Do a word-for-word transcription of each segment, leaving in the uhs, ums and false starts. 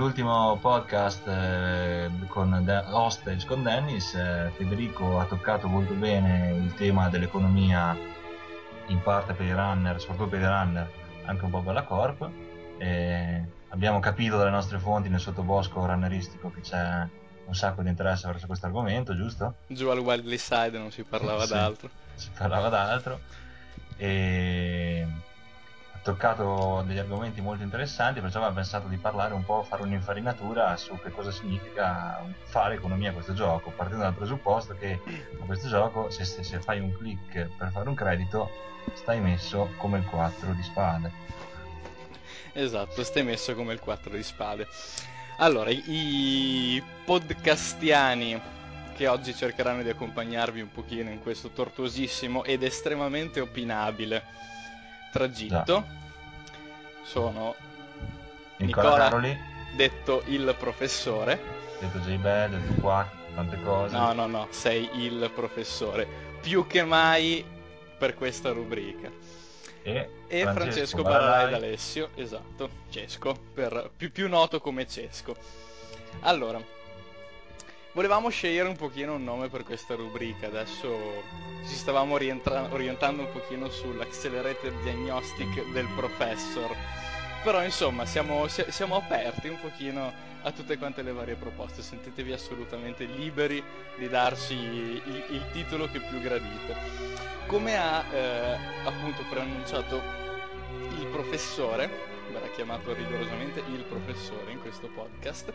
nell'ultimo podcast eh, con De- Hostage con Dennis, eh, Federico ha toccato molto bene il tema dell'economia, in parte per i runner, soprattutto per i runner, anche un po' per la Corp. E abbiamo capito dalle nostre fonti nel sottobosco runneristico che c'è un sacco di interesse verso questo argomento, giusto? Giù al Wildly Side non si parlava Sì, d'altro. si parlava d'altro e ha toccato degli argomenti molto interessanti, perciò abbiamo pensato di parlare un po', fare un'infarinatura su che cosa significa fare economia a questo gioco, partendo dal presupposto che a questo gioco se, se, se fai un click per fare un credito stai messo come il quattro di spade. Esatto, stai messo come il quattro di spade. Allora, i i podcastiani che oggi cercheranno di accompagnarvi un pochino in questo tortuosissimo ed estremamente opinabile Già, tragitto sono Nicola Nicola, Caroli, detto il professore. detto J-Bad, detto qua, tante No, cose, no, no, sei il professore, più che mai per questa rubrica. e E Francesco Francesco Baralai Baralai. d'Alessio, esatto, Cesco, per, più, più noto come Cesco. Allora, volevamo scegliere un pochino un nome per questa rubrica, adesso ci stavamo orientra- orientando un pochino sull'Accelerated Diagnostic del Professor, però insomma siamo, si- siamo aperti un pochino a tutte quante le varie proposte, sentitevi assolutamente liberi di darci il, il titolo che più gradite. Come ha eh, appunto preannunciato il professore, verrà chiamato rigorosamente il professore in questo podcast,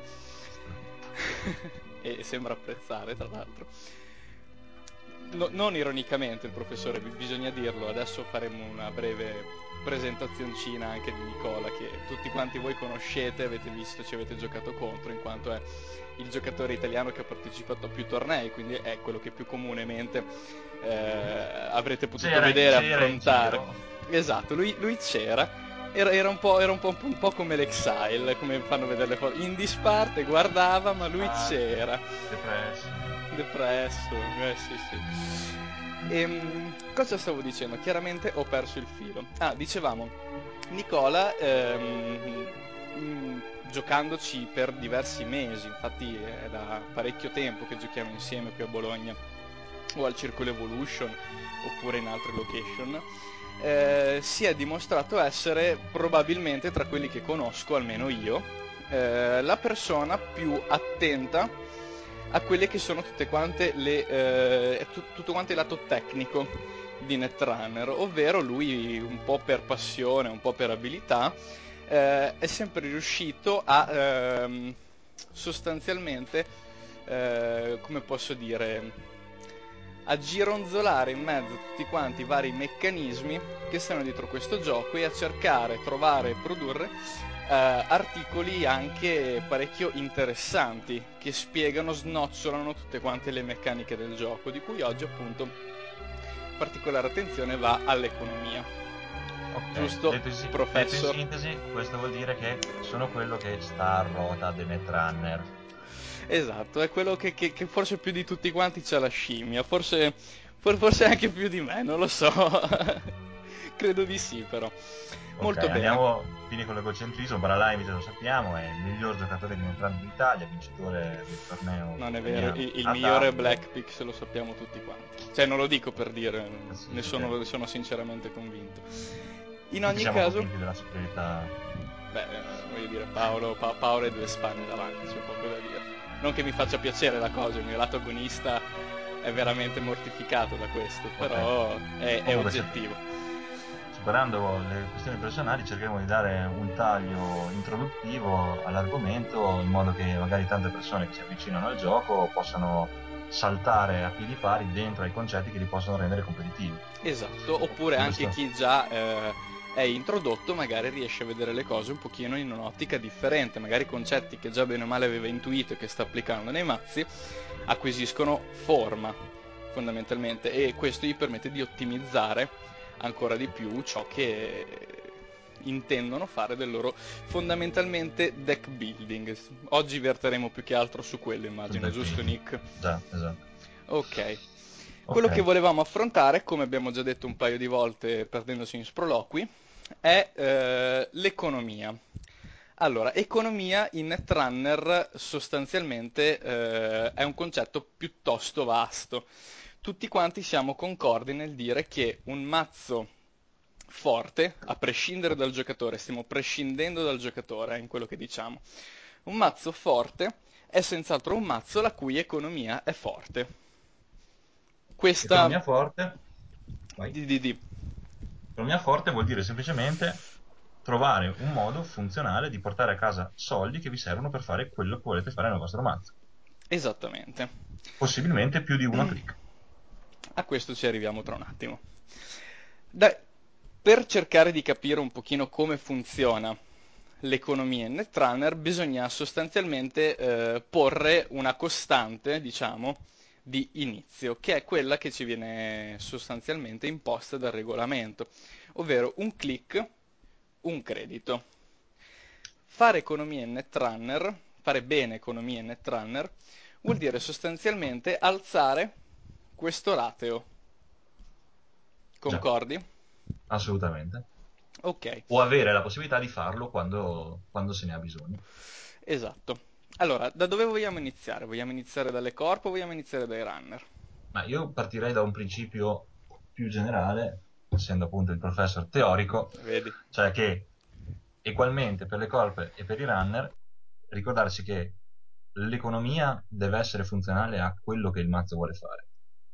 e sembra apprezzare tra l'altro. No- non ironicamente il professore, bi- bisogna dirlo, adesso faremo una breve presentazioncina anche di Nicola che tutti quanti voi conoscete, avete visto, ci avete giocato contro, in quanto è il giocatore italiano che ha partecipato a più tornei, quindi è quello che più comunemente eh, avrete potuto C'era, vedere c'era in affrontare. giro. Esatto, lui, lui c'era. Era, era un po', era un po', un po' come l'Exile, come fanno vedere le foto. In disparte guardava, ma lui Parte, c'era. depresso. Depresso, eh sì sì. Ehm, cosa stavo dicendo? Chiaramente ho perso il filo. Ah, dicevamo, Nicola, ehm, mm, giocandoci per diversi mesi, infatti è da parecchio tempo che giochiamo insieme qui a Bologna, o al Circolo Evolution, oppure in altre location, eh, si è dimostrato essere probabilmente tra quelli che conosco, almeno io, eh, la persona più attenta a quelle che sono tutte quante le eh, tu- tutto quanto il lato tecnico di Netrunner, ovvero lui un po' per passione, un po' per abilità, eh, è sempre riuscito a ehm, sostanzialmente, eh, come posso dire, a gironzolare in mezzo a tutti quanti i vari meccanismi che stanno dietro questo gioco e a cercare, trovare e produrre eh, articoli anche parecchio interessanti che spiegano, snocciolano tutte quante le meccaniche del gioco, di cui oggi appunto particolare attenzione va all'economia. Ok, Giusto, detto in, si- detto in professor? sintesi, questo vuol dire che sono quello che sta a ruota dei Netrunner. Esatto, è quello che, che- che forse più di tutti quanti c'ha la scimmia, forse, for- forse anche più di me, non lo so. Credo di sì, però. Ok, Molto bene. andiamo, fini con l'egocentrismo. Baralai invece lo sappiamo, è il miglior giocatore di Netrunner d'Italia, vincitore del torneo Non è vero, italiano il, il ad migliore è A. Blackpix, lo sappiamo tutti quanti. Cioè, non lo dico per dire, Sì, ne sappiamo sono, tutti. sono sinceramente convinto. In Tutti ogni siamo caso, convinti della superiorità. beh, eh, voglio dire, Paolo, Pa- Paolo è due spanne davanti, c'è poco da dire. Non che mi faccia piacere la cosa, il mio lato agonista è veramente mortificato da questo, Ok, però è, è comunque se- oggettivo. superando le questioni personali, cercheremo di dare un taglio introduttivo all'argomento in modo che magari tante persone che si avvicinano al gioco possano saltare a piedi pari dentro ai concetti che li possono rendere competitivi. Esatto, oppure anche Giusto? chi già eh, è introdotto magari riesce a vedere le cose un pochino in un'ottica differente, magari concetti che già bene o male aveva intuito e che sta applicando nei mazzi acquisiscono forma fondamentalmente e questo gli permette di ottimizzare ancora di più ciò che intendono fare del loro fondamentalmente deck building. Oggi verteremo più che altro su quello, Sul immagino, deck giusto building. Nick? Già, esatto. Ok. Ok, Quello che volevamo affrontare, come abbiamo già detto un paio di volte perdendosi in sproloqui, è eh, l'economia. Allora, economia in Netrunner sostanzialmente eh, è un concetto piuttosto vasto. Tutti quanti siamo concordi nel dire che un mazzo forte, a prescindere dal giocatore, stiamo prescindendo dal giocatore, eh, in quello che diciamo, un mazzo forte è senz'altro un mazzo la cui economia è forte. Questa... Economia forte, vai. Di, di, di. Economia forte vuol dire semplicemente trovare un modo funzionale di portare a casa soldi che vi servono per fare quello che volete fare nel vostro mazzo. Esattamente. Possibilmente più di uno click. A questo ci arriviamo tra un attimo. Da- per cercare di capire un pochino come funziona l'economia in Netrunner, bisogna sostanzialmente eh, porre una costante, diciamo, di inizio, che è quella che ci viene sostanzialmente imposta dal regolamento, ovvero un click, un credito. Fare economia in Netrunner, fare bene economia in Netrunner, vuol dire sostanzialmente alzare questo rateo. Già, Concordi? assolutamente. Ok, O avere la possibilità di farlo quando, quando se ne ha bisogno. esatto. Allora, da dove vogliamo iniziare? Vogliamo iniziare dalle corp o vogliamo iniziare dai runner? Ma io partirei da un principio più generale, essendo appunto il professor teorico, Vedi? cioè che egualmente per le corp e per i runner, ricordarsi che l'economia deve essere funzionale a quello che il mazzo vuole fare.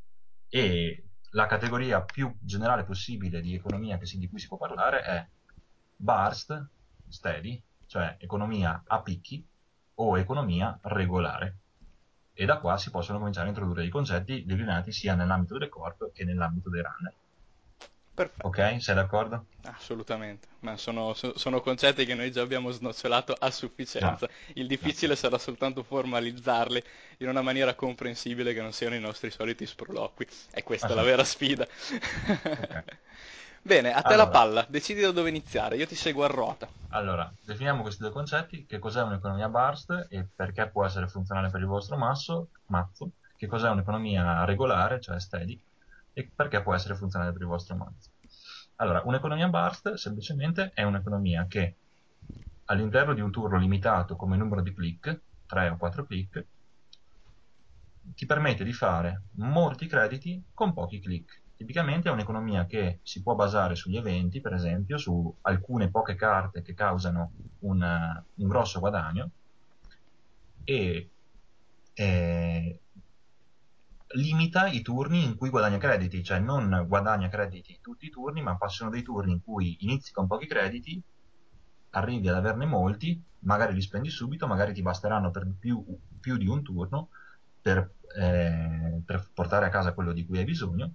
E la categoria più generale possibile di economia che si- di cui si può parlare è burst, steady, cioè economia a picchi, o economia regolare. E da qua si possono cominciare a introdurre dei concetti declinati sia nell'ambito delle corp che nell'ambito dei runner. Perfetto. Ok? Sei d'accordo? Assolutamente, ma sono, so- sono concetti che noi già abbiamo snocciolato a Già, sufficienza. Il già. difficile sarà soltanto formalizzarli in una maniera comprensibile che non siano i nostri soliti sproloqui. E Ah, questa è la sì. vera sfida. Ok. Bene, a te la Allora, palla, decidi da dove iniziare, io ti seguo a ruota. allora, definiamo questi due concetti: che cos'è un'economia burst e perché può essere funzionale per il vostro masso, mazzo, che cos'è un'economia regolare, cioè steady, e perché può essere funzionale per il vostro mazzo. Allora, un'economia burst semplicemente è un'economia che all'interno di un turno limitato come numero di click, tre o quattro click, ti permette di fare molti crediti con pochi click. Tipicamente è un'economia che si può basare sugli eventi, per esempio, su alcune poche carte che causano un, eh, un grosso guadagno e eh, limita i turni in cui guadagna crediti, cioè non guadagna crediti tutti i turni, ma passano dei turni in cui inizi con pochi crediti, arrivi ad averne molti, magari li spendi subito, magari ti basteranno per più, più di un turno per, eh, per portare a casa quello di cui hai bisogno,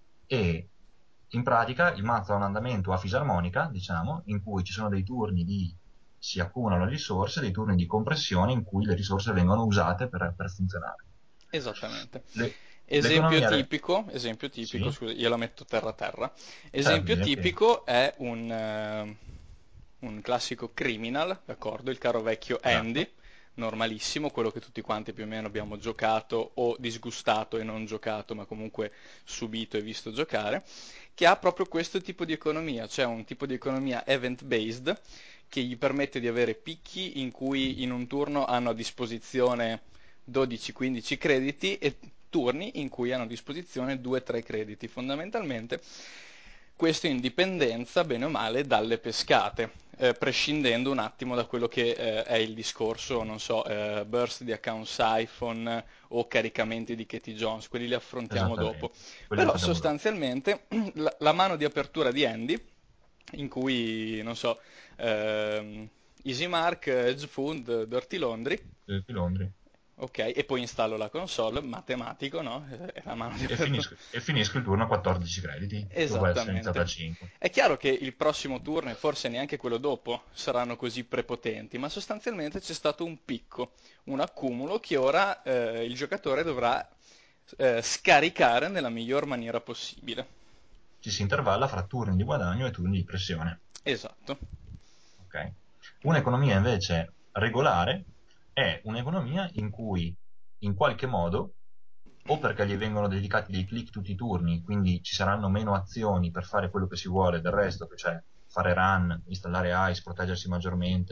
e in pratica il mazzo ha un andamento a fisarmonica, diciamo, in cui ci sono dei turni di si accumulano le risorse, dei turni di compressione in cui le risorse vengono usate per, per funzionare. Esattamente. Le- Esempio l'economia... re- tipico, esempio tipico, Sì, scusa, io la metto terra a terra. certo, Esempio direi che... tipico è un, eh, un classico criminal, d'accordo? Il caro vecchio Andy, Esatto, normalissimo, quello che tutti quanti più o meno abbiamo giocato o disgustato e non giocato, ma comunque subito e visto giocare, che ha proprio questo tipo di economia, cioè un tipo di economia event-based che gli permette di avere picchi in cui in un turno hanno a disposizione dodici quindici crediti e turni in cui hanno a disposizione due tre crediti. Fondamentalmente questo in dipendenza, bene o male, dalle pescate, eh, prescindendo un attimo da quello che eh, è il discorso, non so, eh, burst di account siphon o caricamenti di Katie Jones, quelli li affrontiamo dopo. esattamente. Quelli li Però facciamo dopo. sostanzialmente la, la mano di apertura di Andy, in cui, non so, ehm, Easy Mark, Edge Fund, Dirty Laundry, Eh, di Londra. ok, e poi installo la console, matematico, no? È la mano di E apertura. finisco, e finisco il turno a quattordici crediti, dopo essere iniziato Esattamente. a cinque. È chiaro che il prossimo turno e forse neanche quello dopo saranno così prepotenti, ma sostanzialmente c'è stato un picco, un accumulo che ora eh, il giocatore dovrà eh, scaricare nella miglior maniera possibile. Ci si intervalla fra turni di guadagno e turni di pressione. Esatto. Ok? Un'economia invece regolare è un'economia in cui in qualche modo, o perché gli vengono dedicati dei click tutti i turni, quindi ci saranno meno azioni per fare quello che si vuole del resto, che cioè fare run, installare ice, proteggersi maggiormente,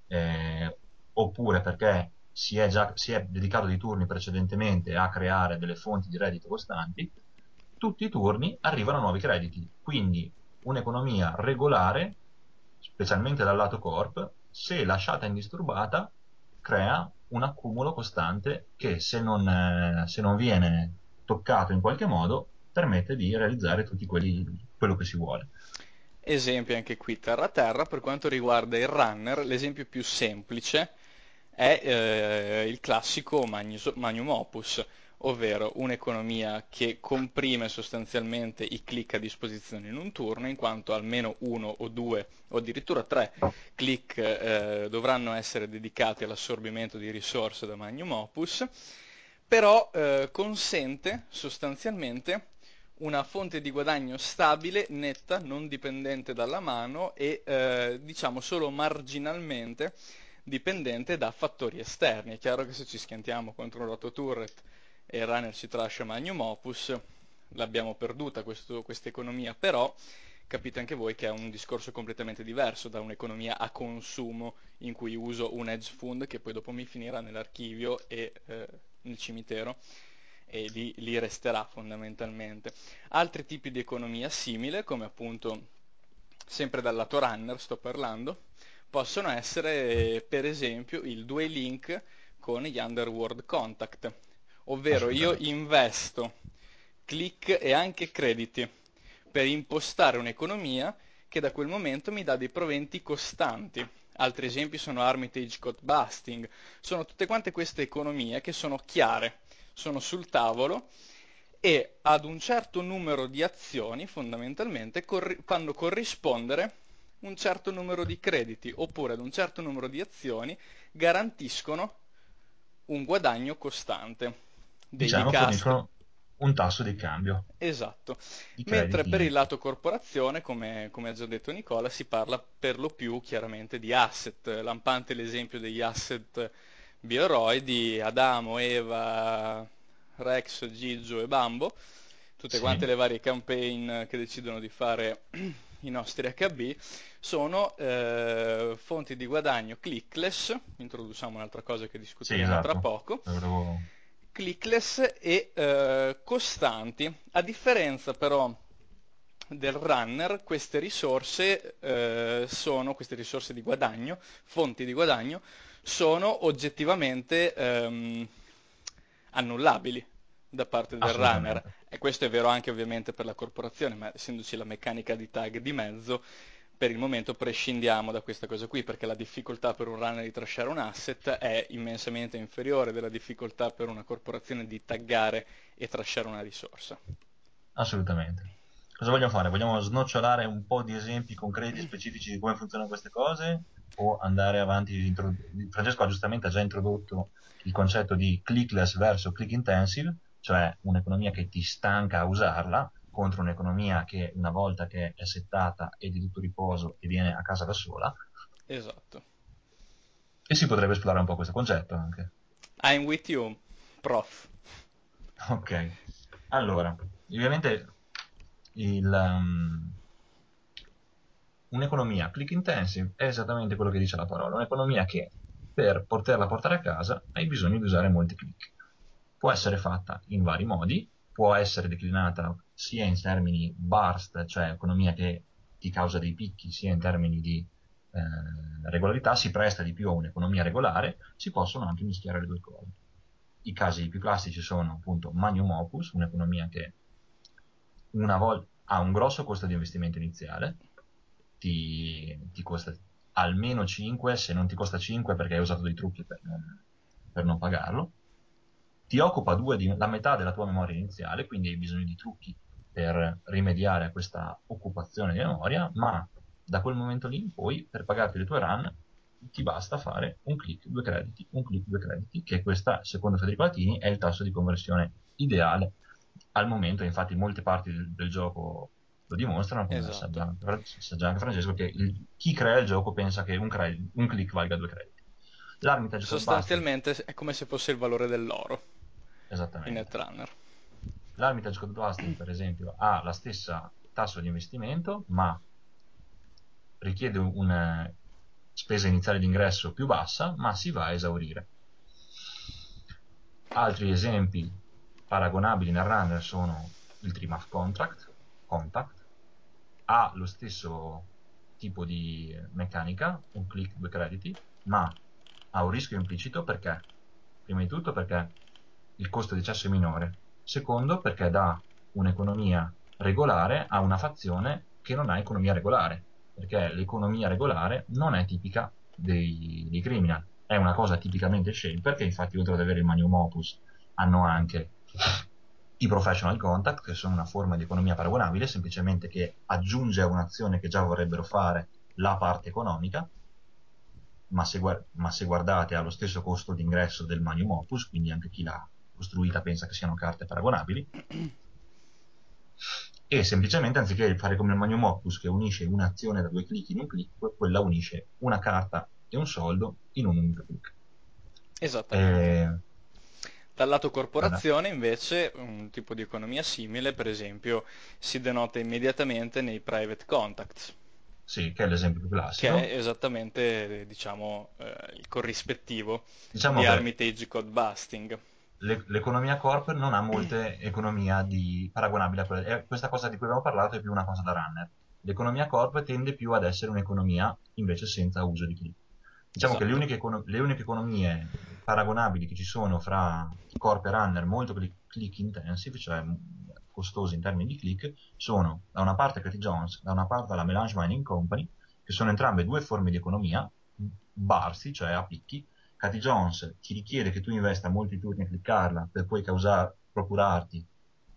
eh, oppure perché si è già si è dedicato dei turni precedentemente a creare delle fonti di reddito costanti, tutti i turni arrivano nuovi crediti. Quindi un'economia regolare, specialmente dal lato corp, se lasciata indisturbata, crea un accumulo costante che se non, eh, se non viene toccato in qualche modo, permette di realizzare tutti quelli, quello che si vuole. Esempio anche qui terra terra, per quanto riguarda il runner, l'esempio più semplice è eh, il classico magnus- magnum opus, ovvero un'economia che comprime sostanzialmente i click a disposizione in un turno, in quanto almeno uno o due o addirittura tre click eh, dovranno essere dedicati all'assorbimento di risorse da magnum opus, però eh, consente sostanzialmente una fonte di guadagno stabile, netta, non dipendente dalla mano e eh, diciamo solo marginalmente dipendente da fattori esterni. È chiaro che se ci schiantiamo contro un rototurret e il runner ci trascia magnum opus, l'abbiamo perduta questa economia, però capite anche voi che è un discorso completamente diverso da un'economia a consumo in cui uso un hedge fund che poi dopo mi finirà nell'archivio e eh, nel cimitero e lì, lì resterà fondamentalmente. Altri tipi di economia simile, come appunto sempre dal lato runner sto parlando, possono essere per esempio il due link con gli underworld contact, ovvero io Assolutamente. investo click e anche crediti per impostare un'economia che da quel momento mi dà dei proventi costanti. Altri esempi sono Armitage Code Busting, sono tutte quante queste economie che sono chiare, sono sul tavolo e ad un certo numero di azioni fondamentalmente corri- fanno corrispondere un certo numero di crediti oppure ad un certo numero di azioni garantiscono un guadagno costante. Daily Diciamo cast. forniscono un tasso di cambio Esatto. di Mentre per il crediti. lato corporazione, come, come ha già detto Nicola, si parla per lo più chiaramente di asset. Lampante l'esempio degli asset Bioroi di Adamo, Eva, Rex, Gigio e Bambo, tutte quante Sì, le varie campaign che decidono di fare i nostri acca bi, sono eh, fonti di guadagno clickless, introduciamo un'altra cosa che sì, discuteremo tra esatto. poco, Volevo- clickless e eh, costanti. A differenza però del runner, queste risorse eh, sono, queste risorse di guadagno, fonti di guadagno, sono oggettivamente ehm, annullabili da parte del runner. Assolutamente. E questo è vero anche ovviamente per la corporazione, ma essendoci la meccanica di tag di mezzo, per il momento prescindiamo da questa cosa qui, perché la difficoltà per un runner di trasciare un asset è immensamente inferiore della difficoltà per una corporazione di taggare e trasciare una risorsa. Assolutamente. Cosa vogliamo fare? Vogliamo snocciolare un po' di esempi concreti e specifici di come funzionano queste cose o andare avanti? introdu- Francesco ha giustamente ha già introdotto il concetto di clickless verso click intensive, cioè un'economia che ti stanca a usarla contro un'economia che una volta che è settata è di tutto riposo e viene a casa da sola. Esatto. E si potrebbe esplorare un po' questo concetto anche. I'm with you, prof. Ok, allora, ovviamente il, um, un'economia click intensive è esattamente quello che dice la parola, un'economia che per poterla portare a casa hai bisogno di usare molti click. Può essere fatta in vari modi, può essere declinata sia in termini burst, cioè economia che ti causa dei picchi, sia in termini di eh, regolarità, si presta di più a un'economia regolare, si possono anche mischiare le due cose. I casi più classici sono appunto Magnum Opus, un'economia che una volta ha un grosso costo di investimento iniziale, ti, ti costa almeno cinque, se non ti costa cinque perché hai usato dei trucchi per non, per non pagarlo, ti occupa due di, la metà della tua memoria iniziale, quindi hai bisogno di trucchi per rimediare a questa occupazione di memoria, ma da quel momento lì in poi, per pagarti le tue run, ti basta fare un click, due crediti, un click, due crediti, che questa, secondo Federico Latini, è il tasso di conversione ideale al momento. Infatti molte parti del, del gioco lo dimostrano, come sa Esatto. già, sa già anche Francesco, che il- chi crea il gioco pensa che un, credit, un click valga due crediti. L'Armitage Code Busting, Sostanzialmente è come se fosse il valore dell'oro in esattamente. Netrunner. L'Armitage Code Busting, per esempio, ha la stessa tasso di investimento, ma richiede un, spesa iniziale di ingresso più bassa, ma si va a esaurire. Altri esempi paragonabili nel runner sono il three-month contract, contact, ha lo stesso tipo di meccanica, un click, due crediti, ma ha un rischio implicito perché? Prima di tutto perché il costo di accesso è minore, secondo perché dà un'economia regolare a una fazione che non ha economia regolare, perché l'economia regolare non è tipica dei, dei criminal, è una cosa tipicamente shaper, che infatti oltre ad avere il Magnum Opus hanno anche i professional contact, che sono una forma di economia paragonabile, semplicemente che aggiunge a un'azione che già vorrebbero fare la parte economica, ma se, ma se guardate ha lo stesso costo d'ingresso del Magnum Opus, quindi anche chi l'ha costruita pensa che siano carte paragonabili, e semplicemente anziché fare come il Magnum Opus che unisce un'azione da due clic in un clic, quella unisce una carta e un soldo in un unico clic. Esattamente. E... Dal lato Vabbè, corporazione, invece, un tipo di economia simile, per esempio, si denota immediatamente nei private contacts, sì, che è l'esempio più che classico. è esattamente, eh, diciamo, eh, il corrispettivo Diciamo di che Armitage Code Busting. le- l'economia corp non ha molte economia di, paragonabili a quella. E questa cosa di cui abbiamo parlato è più una cosa da runner. L'economia corp tende più ad essere un'economia invece senza uso di click. Diciamo che le Esatto. uniche, econo- le uniche economie paragonabili che ci sono fra corp e runner molto cli- click intensive, cioè mh, costose in termini di click, sono da una parte Cathy Jones, da una parte la Melange Mining Company, che sono entrambe due forme di economia, barsi, cioè a picchi. Cathy Jones ti richiede che tu investa molti turni a cliccarla per poi causare, procurarti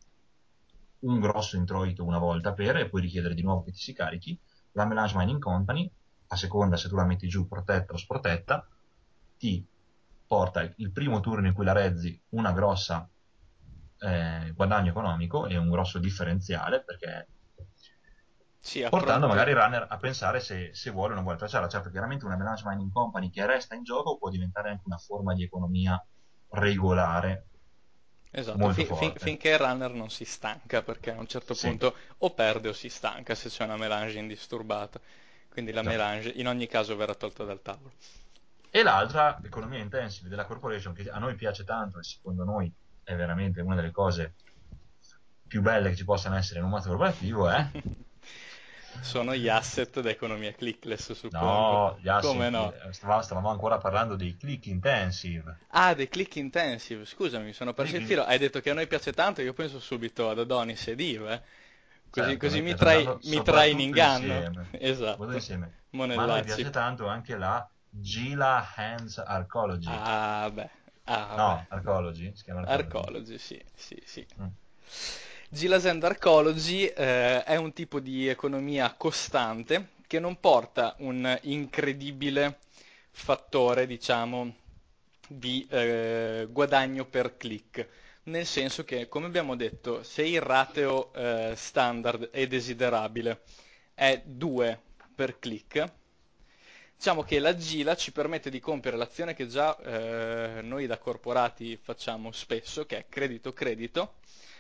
un grosso introito una volta per e poi richiedere di nuovo che ti si carichi. La Melange Mining Company, a seconda se tu la metti giù protetta o sprotetta, ti porta il primo turno in cui la rezzi una grossa eh, guadagno economico e un grosso differenziale, perché Sì, portando affronti. magari il runner a pensare se, se vuole o non vuole tracciarla. Certo, chiaramente una Melange Mining Company che resta in gioco può diventare anche una forma di economia regolare Esatto, molto fin- fin- forte. finché il runner non si stanca, perché a un certo Sì, punto o perde o si stanca se c'è una melange indisturbata. Quindi la esatto. melange in ogni caso verrà tolta dal tavolo. E l'altra, economia intensive della corporation, che a noi piace tanto e secondo noi è veramente una delle cose più belle che ci possano essere in un mazzo corporativo, è... Sono gli asset da economia clickless, suppongo. No, gli Come asset, no? eh, stava- stavamo ancora parlando dei click intensive. Ah, dei click intensive. Scusami, mi sono perso il Click- filo. Hai detto che a noi piace tanto, io penso subito ad Adonis ed Eve. eh. Così, Certo, a così noi mi piace trai, tanto, mi trai in soprattutto inganno. insieme, soprattutto Esatto. insieme, ma a noi Monellacci. piace tanto anche la Gila Hands Arcology. Ah, beh. Ah, beh. No, Arcology, si chiama Arcology. Arcology, sì, sì, sì. Mm. Gilas and Arcology eh, è un tipo di economia costante che non porta un incredibile fattore, diciamo, di eh, guadagno per click, nel senso che, come abbiamo detto, se il rateo eh, standard è desiderabile è due per click, diciamo che la Gila ci permette di compiere l'azione che già eh, noi da corporati facciamo spesso, che è credito-credito,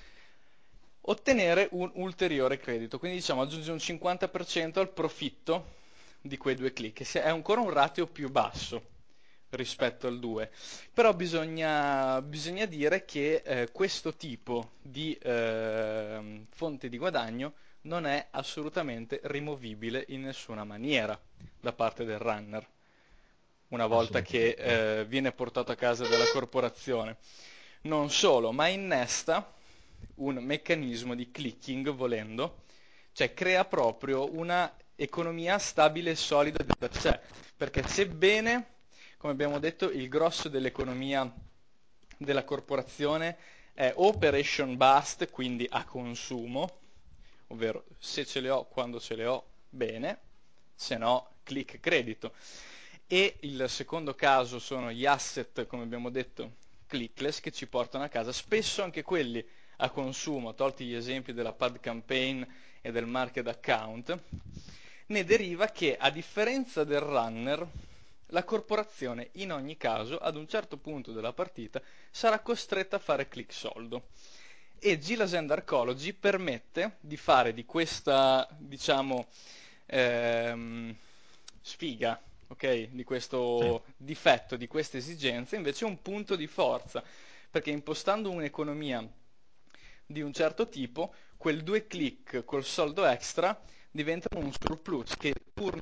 ottenere un ulteriore credito, quindi diciamo aggiunge un cinquanta per cento al profitto di quei due click, se- è ancora un ratio più basso rispetto al due, però bisogna, bisogna dire che eh, questo tipo di eh, fonte di guadagno non è assolutamente rimovibile in nessuna maniera da parte del runner una volta che Assolutamente. eh, viene portato a casa dalla corporazione. Non solo, ma innesta un meccanismo di clicking, volendo, cioè crea proprio una economia stabile e solida da sé, perché sebbene, come abbiamo detto, il grosso dell'economia della corporazione è operation bust, quindi a consumo, ovvero se ce le ho, quando ce le ho, bene, se no click credito. E il secondo caso sono gli asset, come abbiamo detto, clickless che ci portano a casa, spesso anche quelli a consumo, tolti gli esempi della pad campaign e del market account, ne deriva che a differenza del runner, la corporazione in ogni caso ad un certo punto della partita sarà costretta a fare click soldo. E Gilas and Arcology permette di fare di questa, diciamo, ehm, sfiga ok? Di Sì, questo difetto, di questa esigenza, invece è un punto di forza, perché impostando un'economia di un certo tipo, quel due click col soldo extra diventano un surplus che turno,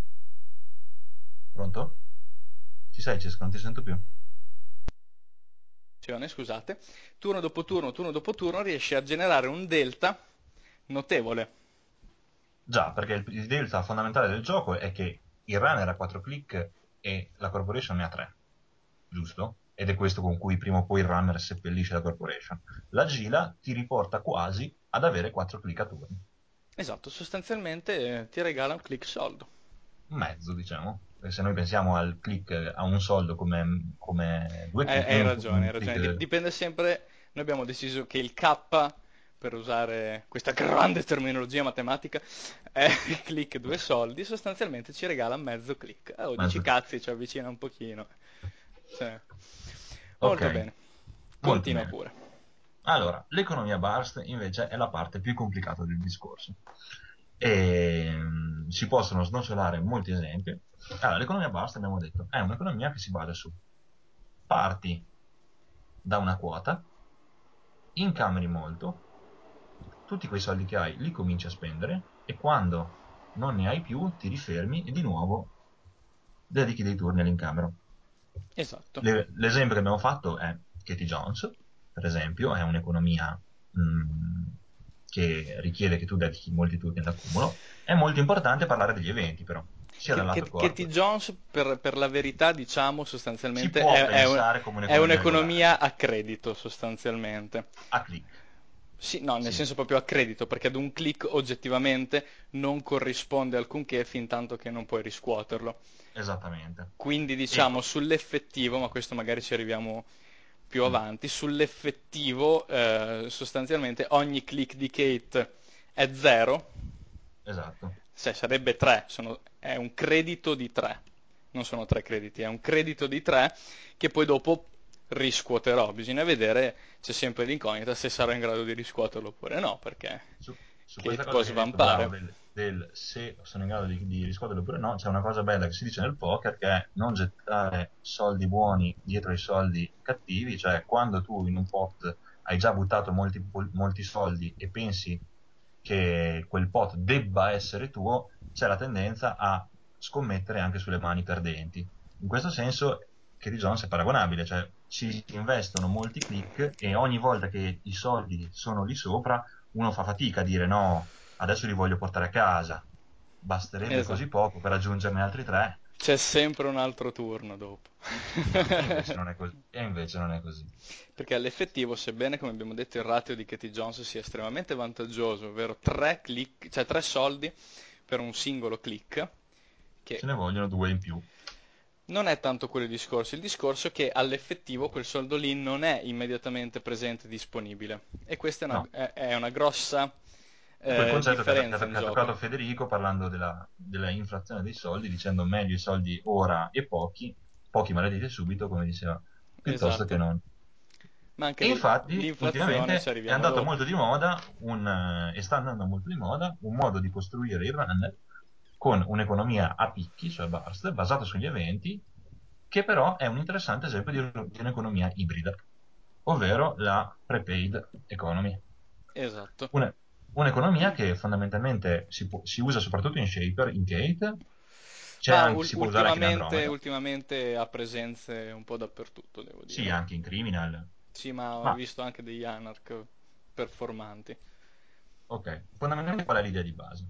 pronto? Ci sei, Cesco? Non ti sento più. scusate, turno dopo turno, turno dopo turno riesce a generare un delta notevole. Già, perché il, il delta fondamentale del gioco è che il runner ha quattro click e la corporation ne ha tre, giusto? Ed è questo con cui prima o poi il runner seppellisce la corporation. La Gila ti riporta quasi ad avere quattro click a turno. Esatto, sostanzialmente eh, ti regala un click soldo. Mezzo, diciamo. E se noi pensiamo al click a un soldo come, come due Hai, click, hai un, ragione, un hai ragione. Dip- click, dipende sempre. Noi abbiamo deciso che il K, per usare questa grande terminologia matematica, è il click due soldi, sostanzialmente ci regala mezzo click. Oh, dici mezzo click. cazzi, ci avvicina un pochino. Cioè, molto Ok, bene. molto Continua bene. pure. Allora, l'economia burst invece è la parte più complicata del discorso. E, mm, si possono snocciolare molti esempi. Allora, l'economia burst, abbiamo detto, è un'economia che si basa su parti da una quota, incameri molto, tutti quei soldi che hai li cominci a spendere e quando non ne hai più ti rifermi e di nuovo dedichi dei turni all'incamero. Esatto. Le- l'esempio che abbiamo fatto è Katie Jones, per esempio, è un'economia mh, che richiede che tu dedichi molti turni all'accumulo. È molto importante parlare degli eventi, però, sia dal Che, lato che- Katie corpo. Jones, per, per la verità, diciamo, Si sostanzialmente può è, è un- pensare come è un'economia regolare, un'economia a credito, sostanzialmente. a click. Sì, no, nel Sì, senso proprio a credito, perché ad un click oggettivamente non corrisponde alcunché fin tanto che non puoi riscuoterlo. esattamente. Quindi E diciamo sull'effettivo, ma questo magari ci arriviamo più mm, avanti, sull'effettivo eh, sostanzialmente ogni click di Kate è zero, esatto. cioè sarebbe tre, sono- è un credito di tre, non sono tre crediti, è un credito di tre che poi dopo riscuoterò. Bisogna vedere, c'è sempre l'incognita se sarò in grado di riscuoterlo oppure no, perché Su, su questa Kate può cosa che hai detto, bravo, svampare. del, del se sono in grado di, di riscuoterlo oppure no, c'è una cosa bella che si dice nel poker che è non gettare soldi buoni dietro ai soldi cattivi, cioè quando tu in un pot hai già buttato molti, molti soldi e pensi che quel pot debba essere tuo, c'è la tendenza a scommettere anche sulle mani perdenti. In questo senso, Katie Jones è paragonabile, cioè ci investono molti click e ogni volta che i soldi sono lì sopra uno fa fatica a dire no, adesso li voglio portare a casa, basterebbe così Esatto. poco per aggiungerne altri tre. C'è sempre un altro turno dopo. E invece non è così. E invece non è così. Perché all'effettivo, sebbene come abbiamo detto il ratio di Katie Jones sia estremamente vantaggioso, ovvero tre click, cioè tre soldi per un singolo click, Ce che ne vogliono due in più. non è tanto quello il discorso, il discorso è che all'effettivo quel soldo lì non è immediatamente presente e disponibile. E questa è una, No. è- è una grossa È quel eh, concetto che ha, che differenza ha- in che ha gioco. toccato Federico parlando della, della inflazione dei soldi, dicendo meglio i soldi ora e pochi, pochi maledetti subito, come diceva, piuttosto che Esatto. non. Ma anche E lì infatti, l'inflazione ci ultimamente è arriviamo andato dopo. molto di moda, un, eh, e sta andando molto di moda, un modo di costruire il runner con un'economia a picchi, cioè burst, basata sugli eventi, che però è un interessante esempio di, di un'economia ibrida, ovvero la prepaid economy. Esatto. Una- Un'economia che fondamentalmente si, può- si usa soprattutto in Shaper, in Gate, c'è Ma anche- ul- si può usare anche in ultimamente, Andromeda, ultimamente ha presenze un po' dappertutto, devo sì, dire. anche in Criminal, Sì, ma ho ma visto anche degli Anarch performanti. ok, fondamentalmente qual è l'idea di base?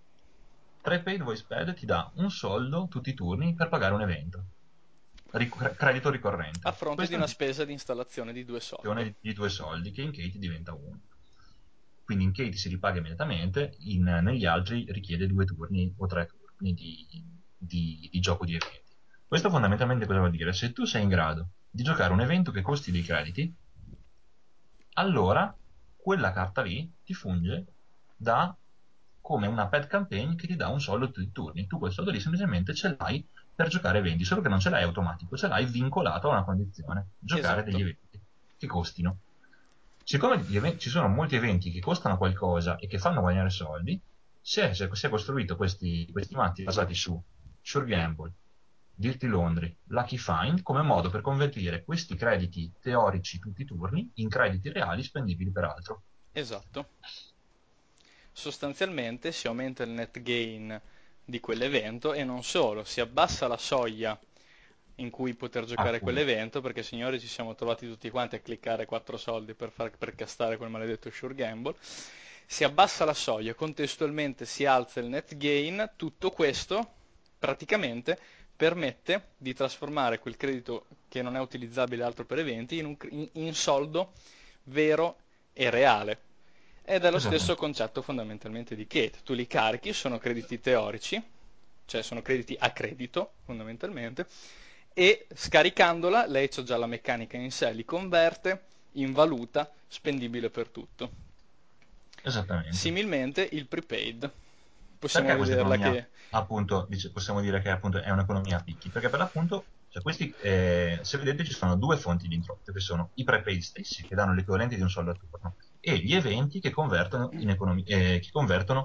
Prepaid VoicePad ti dà un soldo tutti i turni per pagare un evento, Ric- credito A ricorrente. fronte di Questa è una una spesa di installazione di due soldi. gestione di due soldi che in Kate diventa uno. Quindi in Kate si ripaga immediatamente, in- negli altri richiede due turni o tre turni di, di- di gioco di eventi. Questo fondamentalmente cosa vuol dire? Se tu sei in grado di giocare un evento che costi dei crediti, allora quella carta lì ti funge da come una pet campaign che ti dà un soldo tutti i turni. Tu quel soldo lì semplicemente ce l'hai per giocare eventi, solo che non ce l'hai automatico, ce l'hai vincolato a una condizione, giocare degli Esatto, eventi che costino. Siccome gli even- ci sono molti eventi che costano qualcosa e che fanno guadagnare soldi, si è, si è- si è costruito questi, questi matti basati su Sure Gamble, Dirty Laundry, Lucky Find come modo per convertire questi crediti teorici tutti i turni in crediti reali spendibili per altro. Esatto. Sostanzialmente si aumenta il net gain di quell'evento e non solo, si abbassa la soglia in cui poter giocare Appunto. quell'evento, perché signori ci siamo trovati tutti quanti a cliccare quattro soldi per, far, per castare quel maledetto Sure Gamble. Si abbassa la soglia, contestualmente si alza il net gain, tutto questo praticamente permette di trasformare quel credito che non è utilizzabile altro per eventi in, un, in, in soldo vero e reale. Ed è lo stesso Esattamente. concetto fondamentalmente di Kate. Tu li carichi, sono crediti teorici, cioè sono crediti a credito fondamentalmente, e scaricandola lei c'ha già la meccanica in sé, li converte in valuta spendibile per tutto. Esattamente. Similmente il prepaid. Possiamo Perché questa vederla economia, che... appunto, dice- possiamo dire che appunto è un'economia a picchi? Perché per l'appunto, cioè questi, eh, se vedete, ci sono due fonti di introito, che sono i prepaid stessi, che danno l'equivalente di un soldo a turno, e gli eventi che convertono, in economi- eh, che convertono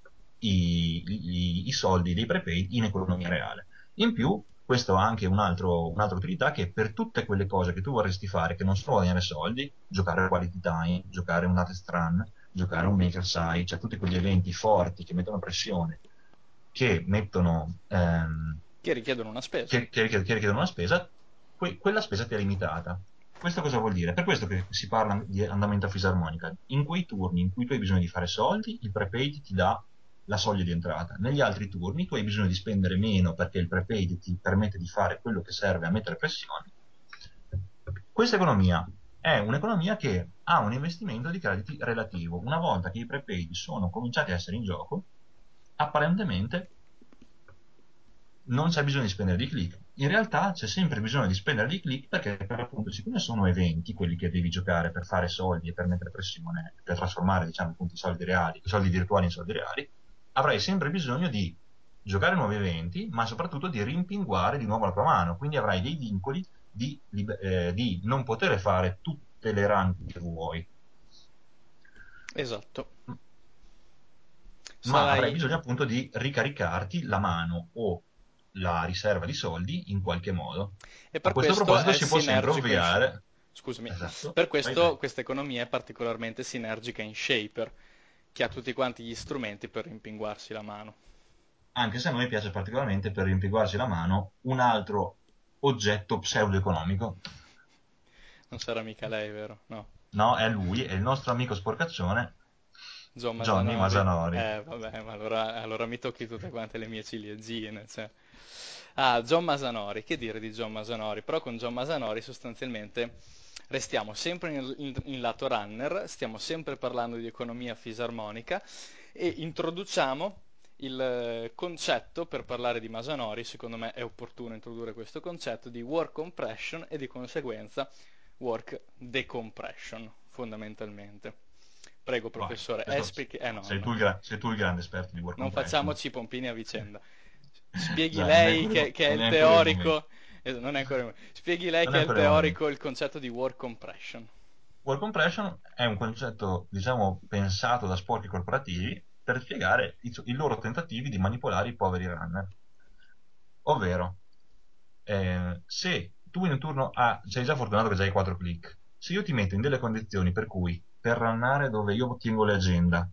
i, i- i soldi dei prepaid in economia reale. In più, questo ha anche un altro- un'altra utilità, che per tutte quelle cose che tu vorresti fare, che non sono guadagnare soldi, giocare a quality time, giocare un latest run, giocare un maker site, cioè tutti quegli eventi forti che mettono pressione, che mettono, ehm, che richiedono una spesa. che, che richiedono che richiedono una spesa, que- quella spesa ti è limitata. Questo cosa vuol dire? Per questo che si parla di andamento a fisarmonica. In quei turni in cui tu hai bisogno di fare soldi, il prepaid ti dà la soglia di entrata. Negli altri turni tu hai bisogno di spendere meno perché il prepaid ti permette di fare quello che serve a mettere pressione. Questa economia è un'economia che ha un investimento di crediti relativo. Una volta che i prepaid sono cominciati a essere in gioco, apparentemente non c'è bisogno di spendere di click. In realtà c'è sempre bisogno di spendere di click perché, per appunto, siccome sono eventi quelli che devi giocare per fare soldi e per mettere pressione, per trasformare, diciamo, appunto, i soldi reali, i soldi virtuali in soldi reali, avrai sempre bisogno di giocare nuovi eventi, ma soprattutto di rimpinguare di nuovo la tua mano. Quindi avrai dei vincoli di, lib- eh, di non poter fare tutte le run che vuoi, Esatto. ma avrai Sarai... bisogno appunto di ricaricarti la mano o la riserva di soldi in qualche modo. E A per questo questo proposito è si può sempre sinergico in... Sh- ovviare, Scusami, esatto, per vai questo vai, questa economia è particolarmente sinergica in Shaper, che ha tutti quanti gli strumenti per rimpinguarsi la mano. anche se a noi piace particolarmente per rimpiegarsi la mano un altro oggetto pseudo-economico. Non sarà mica lei, vero? No. No, è lui, è il nostro amico sporcaccione John Johnny Masanori. Masanori. Eh, vabbè, ma allora, allora mi tocchi tutte quante le mie ciliegine, cioè. Ah, John Masanori, che dire di John Masanori? Però con John Masanori sostanzialmente restiamo sempre in, in- in lato runner, stiamo sempre parlando di economia fisarmonica e introduciamo il eh, concetto, per parlare di Masanori, secondo me è opportuno introdurre questo concetto di work compression e di conseguenza work decompression, fondamentalmente. Prego, Vai, professore, questo, esplichi... Eh no, sei no, tu il, gra- sei tu il grande esperto di work non compression. facciamoci pompini a vicenda. Spieghi Esatto, non è lei ancora il, che, mo- che è non il è ancora il momento. teorico... eh, Non è ancora... Spieghi lei Non è che è il ancora il momento. teorico il concetto di work compression. Work compression è un concetto, diciamo, pensato da sporchi corporativi per spiegare i, i loro tentativi di manipolare i poveri runner. Ovvero, eh, se tu in un turno A sei già fortunato che già hai quattro click, se io ti metto in delle condizioni per cui per runnare dove io ottengo le agenda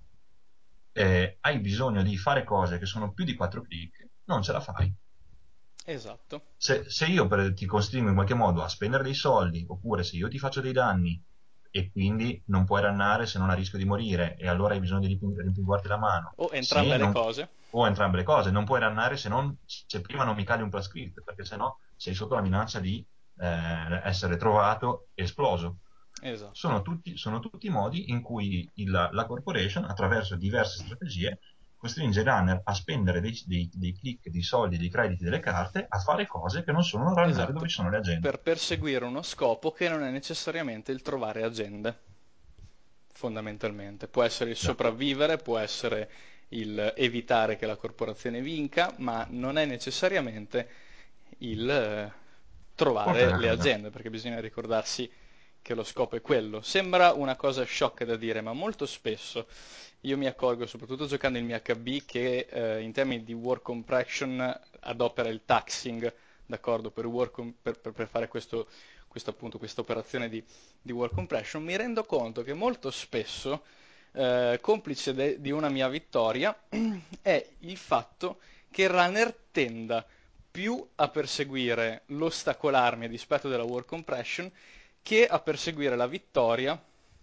eh, hai bisogno di fare cose che sono più di quattro click, non ce la fai. Esatto, Se, se io per- ti costringo in qualche modo a spendere dei soldi, oppure se io ti faccio dei danni e quindi non puoi rannare se non a rischio di morire e allora hai bisogno di rimpin- rimpinguarti la mano, o se entrambe le non, cose. o entrambe le cose, non puoi rannare se, non, se prima non mi cali un plus crit, perché sennò sei sotto la minaccia di eh, essere trovato e esploso. Esatto. Sono tutti, sono tutti modi in cui il- la corporation, attraverso diverse strategie, costringe il runner a spendere dei, dei- dei click, dei soldi, dei crediti, delle carte, a fare cose che non sono runnare dove Esatto, ci sono le agende. per perseguire uno scopo che non è necessariamente il trovare agende, fondamentalmente. Può essere il Esatto. sopravvivere, può essere il evitare che la corporazione vinca, ma non è necessariamente il eh, trovare Portare a le casa. agende, perché bisogna ricordarsi che lo scopo è quello. Sembra una cosa sciocca da dire, ma molto spesso io mi accorgo, soprattutto giocando in M H B, che eh, in termini di work compression adopera il taxing, d'accordo, per, work com- per, per- per fare questo, questo appunto, questa operazione di, di work compression. Mi rendo conto che molto spesso, eh, complice de- di una mia vittoria, è il fatto che il runner tenda più a perseguire l'ostacolarmi a dispetto della work compression che a perseguire la vittoria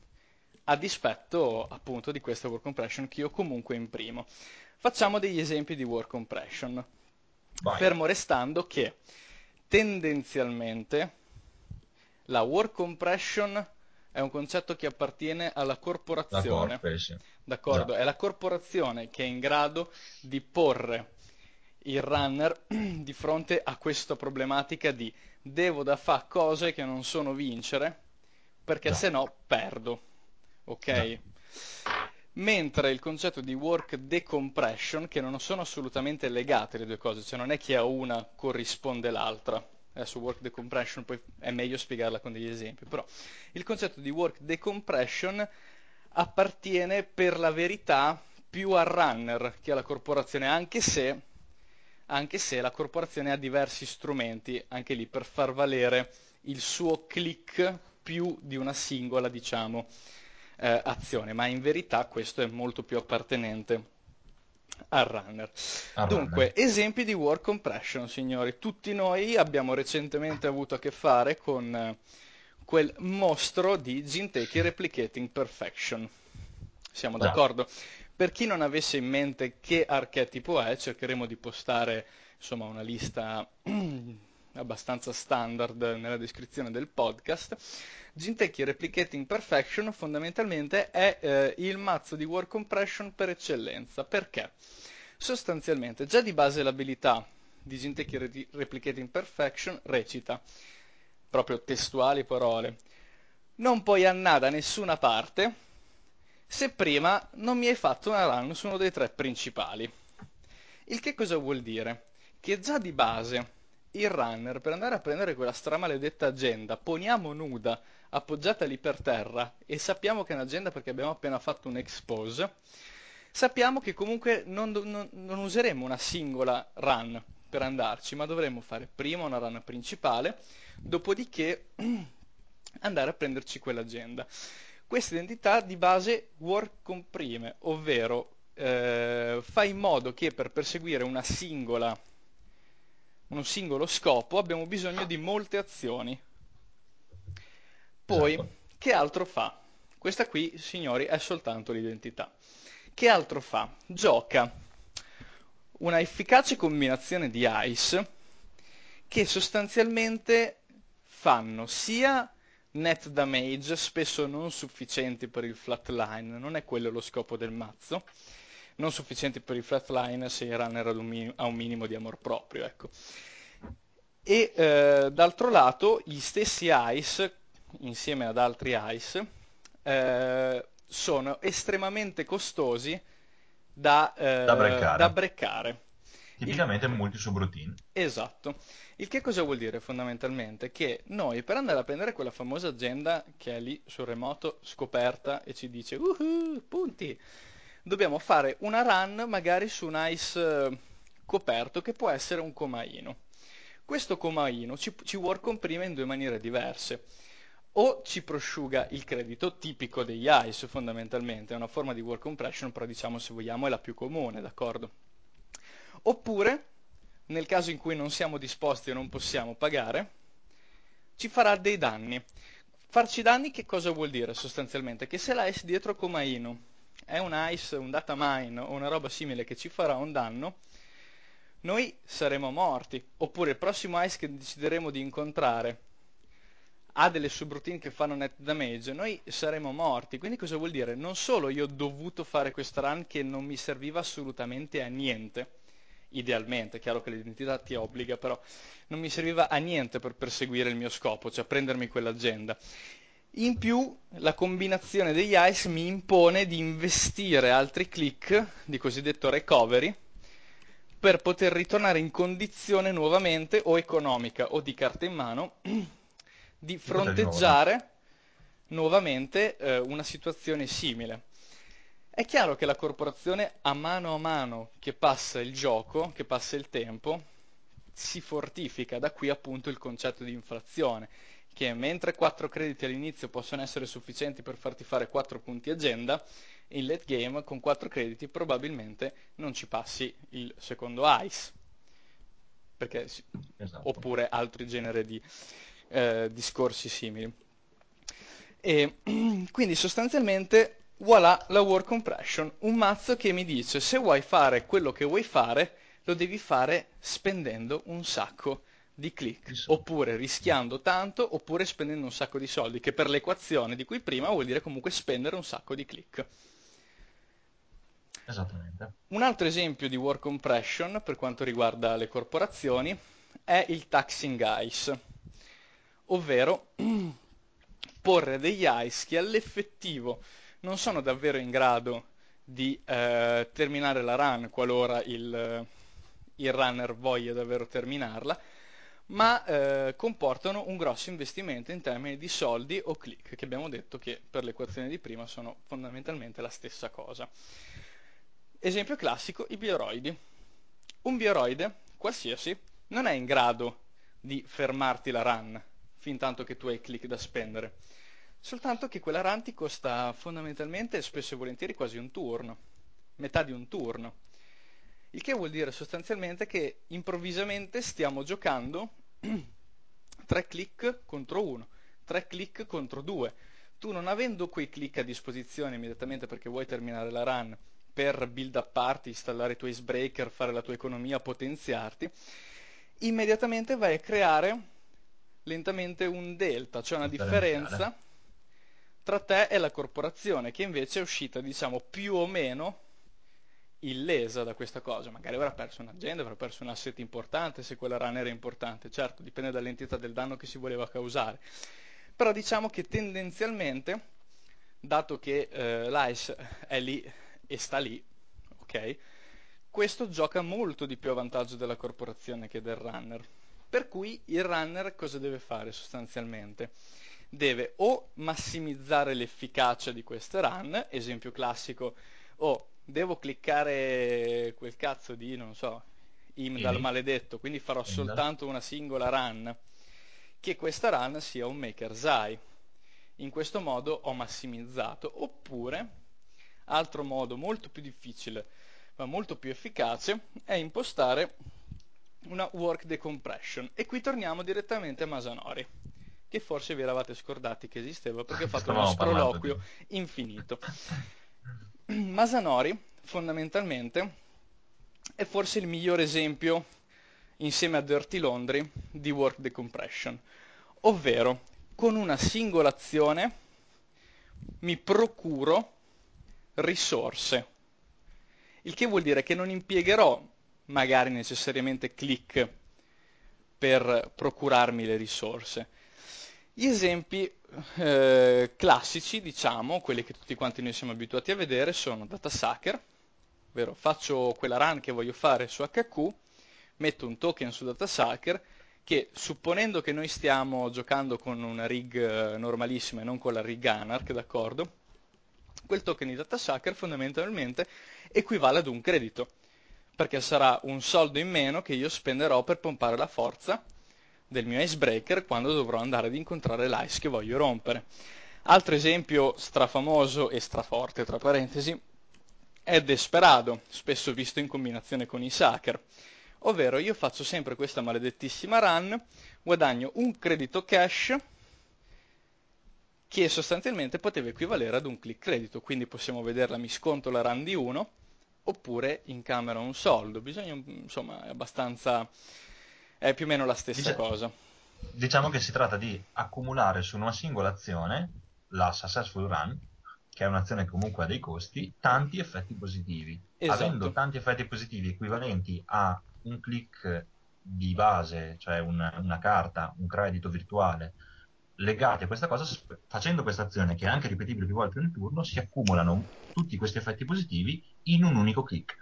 a dispetto appunto di questa work compression che io comunque imprimo. Facciamo degli esempi di work compression, Vai. fermo restando che tendenzialmente la work compression è un concetto che appartiene alla La corporazione, corporation. d'accordo? È Esatto. la corporazione che è in grado di porre il runner di fronte a questa problematica di devo da fare cose che non sono vincere perché se Esatto. no perdo, ok? Esatto. Mentre il concetto di work decompression, che non sono assolutamente legate le due cose, cioè non è che a una corrisponde l'altra. Adesso work decompression poi è meglio spiegarla con degli esempi, però il concetto di work decompression appartiene per la verità più al runner che alla corporazione, anche se, anche se la corporazione ha diversi strumenti, anche lì, per far valere il suo click più di una singola, diciamo, eh, azione, ma in verità questo è molto più appartenente al runner. Al runner. Dunque, esempi di work compression, signori. Tutti noi abbiamo recentemente avuto a che fare con eh, quel mostro di Jinteki Replicating Perfection. Siamo Esatto. d'accordo? Per chi non avesse in mente che archetipo è, cercheremo di postare insomma una lista abbastanza standard nella descrizione del podcast. Jinteki Replicating Perfection fondamentalmente è eh, il mazzo di work compression per eccellenza. Perché? Sostanzialmente, già di base l'abilità di Jinteki Re- Replicating Perfection recita, proprio testuali parole, non puoi andare da nessuna parte se prima non mi hai fatto una run su uno dei tre principali. Il che cosa vuol dire? Che già di base il runner per andare a prendere quella stramaledetta agenda, poniamo nuda, appoggiata lì per terra, e sappiamo che è un'agenda perché abbiamo appena fatto un expose, sappiamo che comunque non, non- non useremo una singola run per andarci, ma dovremmo fare prima una run principale, dopodiché andare a prenderci quell'agenda. Questa identità di base work comprime, ovvero eh, fa in modo che per perseguire una singola, uno singolo scopo abbiamo bisogno di molte azioni. Poi, Esatto. che altro fa? Questa qui, signori, è soltanto l'identità. Che altro fa? Gioca una efficace combinazione di ice che sostanzialmente fanno sia net damage, spesso non sufficienti per il flatline, non è quello lo scopo del mazzo, non sufficienti per il flatline se il runner ha un, mi- ha un minimo di amor proprio, ecco. E eh, d'altro lato gli stessi ice, insieme ad altri ice, eh, sono estremamente costosi da, Da eh, da breccare. breccare. Il Tipicamente multi subroutine. Esatto. Il che cosa vuol dire fondamentalmente? Che noi per andare a prendere quella famosa agenda che è lì sul remoto scoperta e ci dice uhu, punti, dobbiamo fare una run magari su un ice eh, coperto che può essere un comaino. Questo comaino ci, ci work comprime in due maniere diverse. O ci prosciuga il credito tipico degli ice fondamentalmente, è una forma di work compression, però diciamo se vogliamo è la più comune, d'accordo? Oppure, nel caso in cui non siamo disposti o non possiamo pagare, ci farà dei danni. Farci danni che cosa vuol dire sostanzialmente? Che se l'ICE dietro Comaino è un ICE, un data mine o una roba simile che ci farà un danno, noi saremo morti. Oppure il prossimo ICE che decideremo di incontrare ha delle subroutine che fanno net damage, noi saremo morti. Quindi cosa vuol dire? Non solo io ho dovuto fare questa run che non mi serviva assolutamente a niente, idealmente, è chiaro che l'identità ti obbliga, però non mi serviva a niente per perseguire il mio scopo, cioè prendermi quell'agenda. In più, la combinazione degli ice mi impone di investire altri click di cosiddetto recovery per poter ritornare in condizione nuovamente o economica o di carta in mano di Di poter di nuovo, no? fronteggiare nuovamente eh, una situazione simile. È chiaro che la corporazione, a mano a mano che passa il gioco, che passa il tempo, si fortifica. Da qui appunto il concetto di inflazione, che mentre quattro crediti all'inizio possono essere sufficienti per farti fare quattro punti agenda, in late game con quattro crediti probabilmente non ci passi il secondo ice, perché, si- Esatto. oppure altri generi di eh, discorsi simili. E quindi sostanzialmente, voilà la War Compression, un mazzo che mi dice se vuoi fare quello che vuoi fare, lo devi fare spendendo un sacco di Di click, solito. oppure rischiando tanto, oppure spendendo un sacco di soldi, che per l'equazione di cui prima vuol dire comunque spendere un sacco di click. Esattamente. Un altro esempio di war compression per quanto riguarda le corporazioni è il taxing ice, ovvero porre degli ice che all'effettivo non sono davvero in grado di eh, terminare la run qualora il, il runner voglia davvero terminarla, ma eh, comportano un grosso investimento in termini di soldi o click, che abbiamo detto che per l'equazione di prima sono fondamentalmente la stessa cosa. Esempio classico, i bioroidi. Un bioroide, qualsiasi, non è in grado di fermarti la run fin tanto che tu hai click da spendere. Soltanto che quella run ti costa fondamentalmente, spesso e volentieri, quasi un turno, metà di un turno. Il che vuol dire sostanzialmente che improvvisamente stiamo giocando tre click contro uno, tre click contro due. Tu non avendo quei click a disposizione immediatamente perché vuoi terminare la run, per build up party, installare i tuoi icebreaker, fare la tua economia, potenziarti, immediatamente vai a creare lentamente un delta, cioè una Differenziale. differenza tra te e la corporazione, che invece è uscita, diciamo, più o meno illesa da questa cosa. Magari avrà perso un'agenda, avrà perso un asset importante, se quella run era importante, certo, dipende dall'entità del danno che si voleva causare. Però diciamo che tendenzialmente, dato che eh, l'Ice è lì e sta lì, ok? Questo gioca molto di più a vantaggio della corporazione che del runner. Per cui il runner cosa deve fare sostanzialmente? Deve o massimizzare l'efficacia di queste run, esempio classico, o devo cliccare quel cazzo di, non so, Imdal Quindi, maledetto, quindi farò Emdal, soltanto una singola run, che questa run sia un maker's eye. In questo modo ho massimizzato, oppure, altro modo molto più difficile ma molto più efficace, è impostare una work decompression. E qui torniamo direttamente a Masanori, che forse vi eravate scordati che esisteva perché ho che fatto uno stavamo parlando sproloquio prima. infinito. Masanori, fondamentalmente, è forse il miglior esempio, insieme a Dirty Laundry, di work decompression, ovvero con una singola azione mi procuro risorse, il che vuol dire che non impiegherò magari necessariamente click per procurarmi le risorse. Gli esempi eh, classici, diciamo, quelli che tutti quanti noi siamo abituati a vedere, sono Datasacker, ovvero faccio quella run che voglio fare su H Q, metto un token su Datasacker che, supponendo che noi stiamo giocando con una rig eh, normalissima e non con la rig Anarch, d'accordo? Quel token di Datasacker fondamentalmente equivale ad un credito, perché sarà un soldo in meno che io spenderò per pompare la forza del mio icebreaker quando dovrò andare ad incontrare l'ice che voglio rompere. Altro esempio strafamoso e straforte, tra parentesi, è Desperado, spesso visto in combinazione con i Sucker, ovvero io faccio sempre questa maledettissima run, guadagno un credito cash che sostanzialmente poteva equivalere ad un click credito, quindi possiamo vederla, mi sconto la run di uno, oppure incamera un soldo, bisogna, insomma, è abbastanza, è più o meno la stessa Dice- cosa. diciamo che si tratta di accumulare su una singola azione, la successful run, che è un'azione che comunque ha dei costi, tanti effetti positivi. Avendo Esatto, tanti effetti positivi equivalenti a un click di base, cioè una, una carta, un credito virtuale, legati a questa cosa, s- facendo questa azione, che è anche ripetibile più volte nel turno, si accumulano tutti questi effetti positivi in un unico click.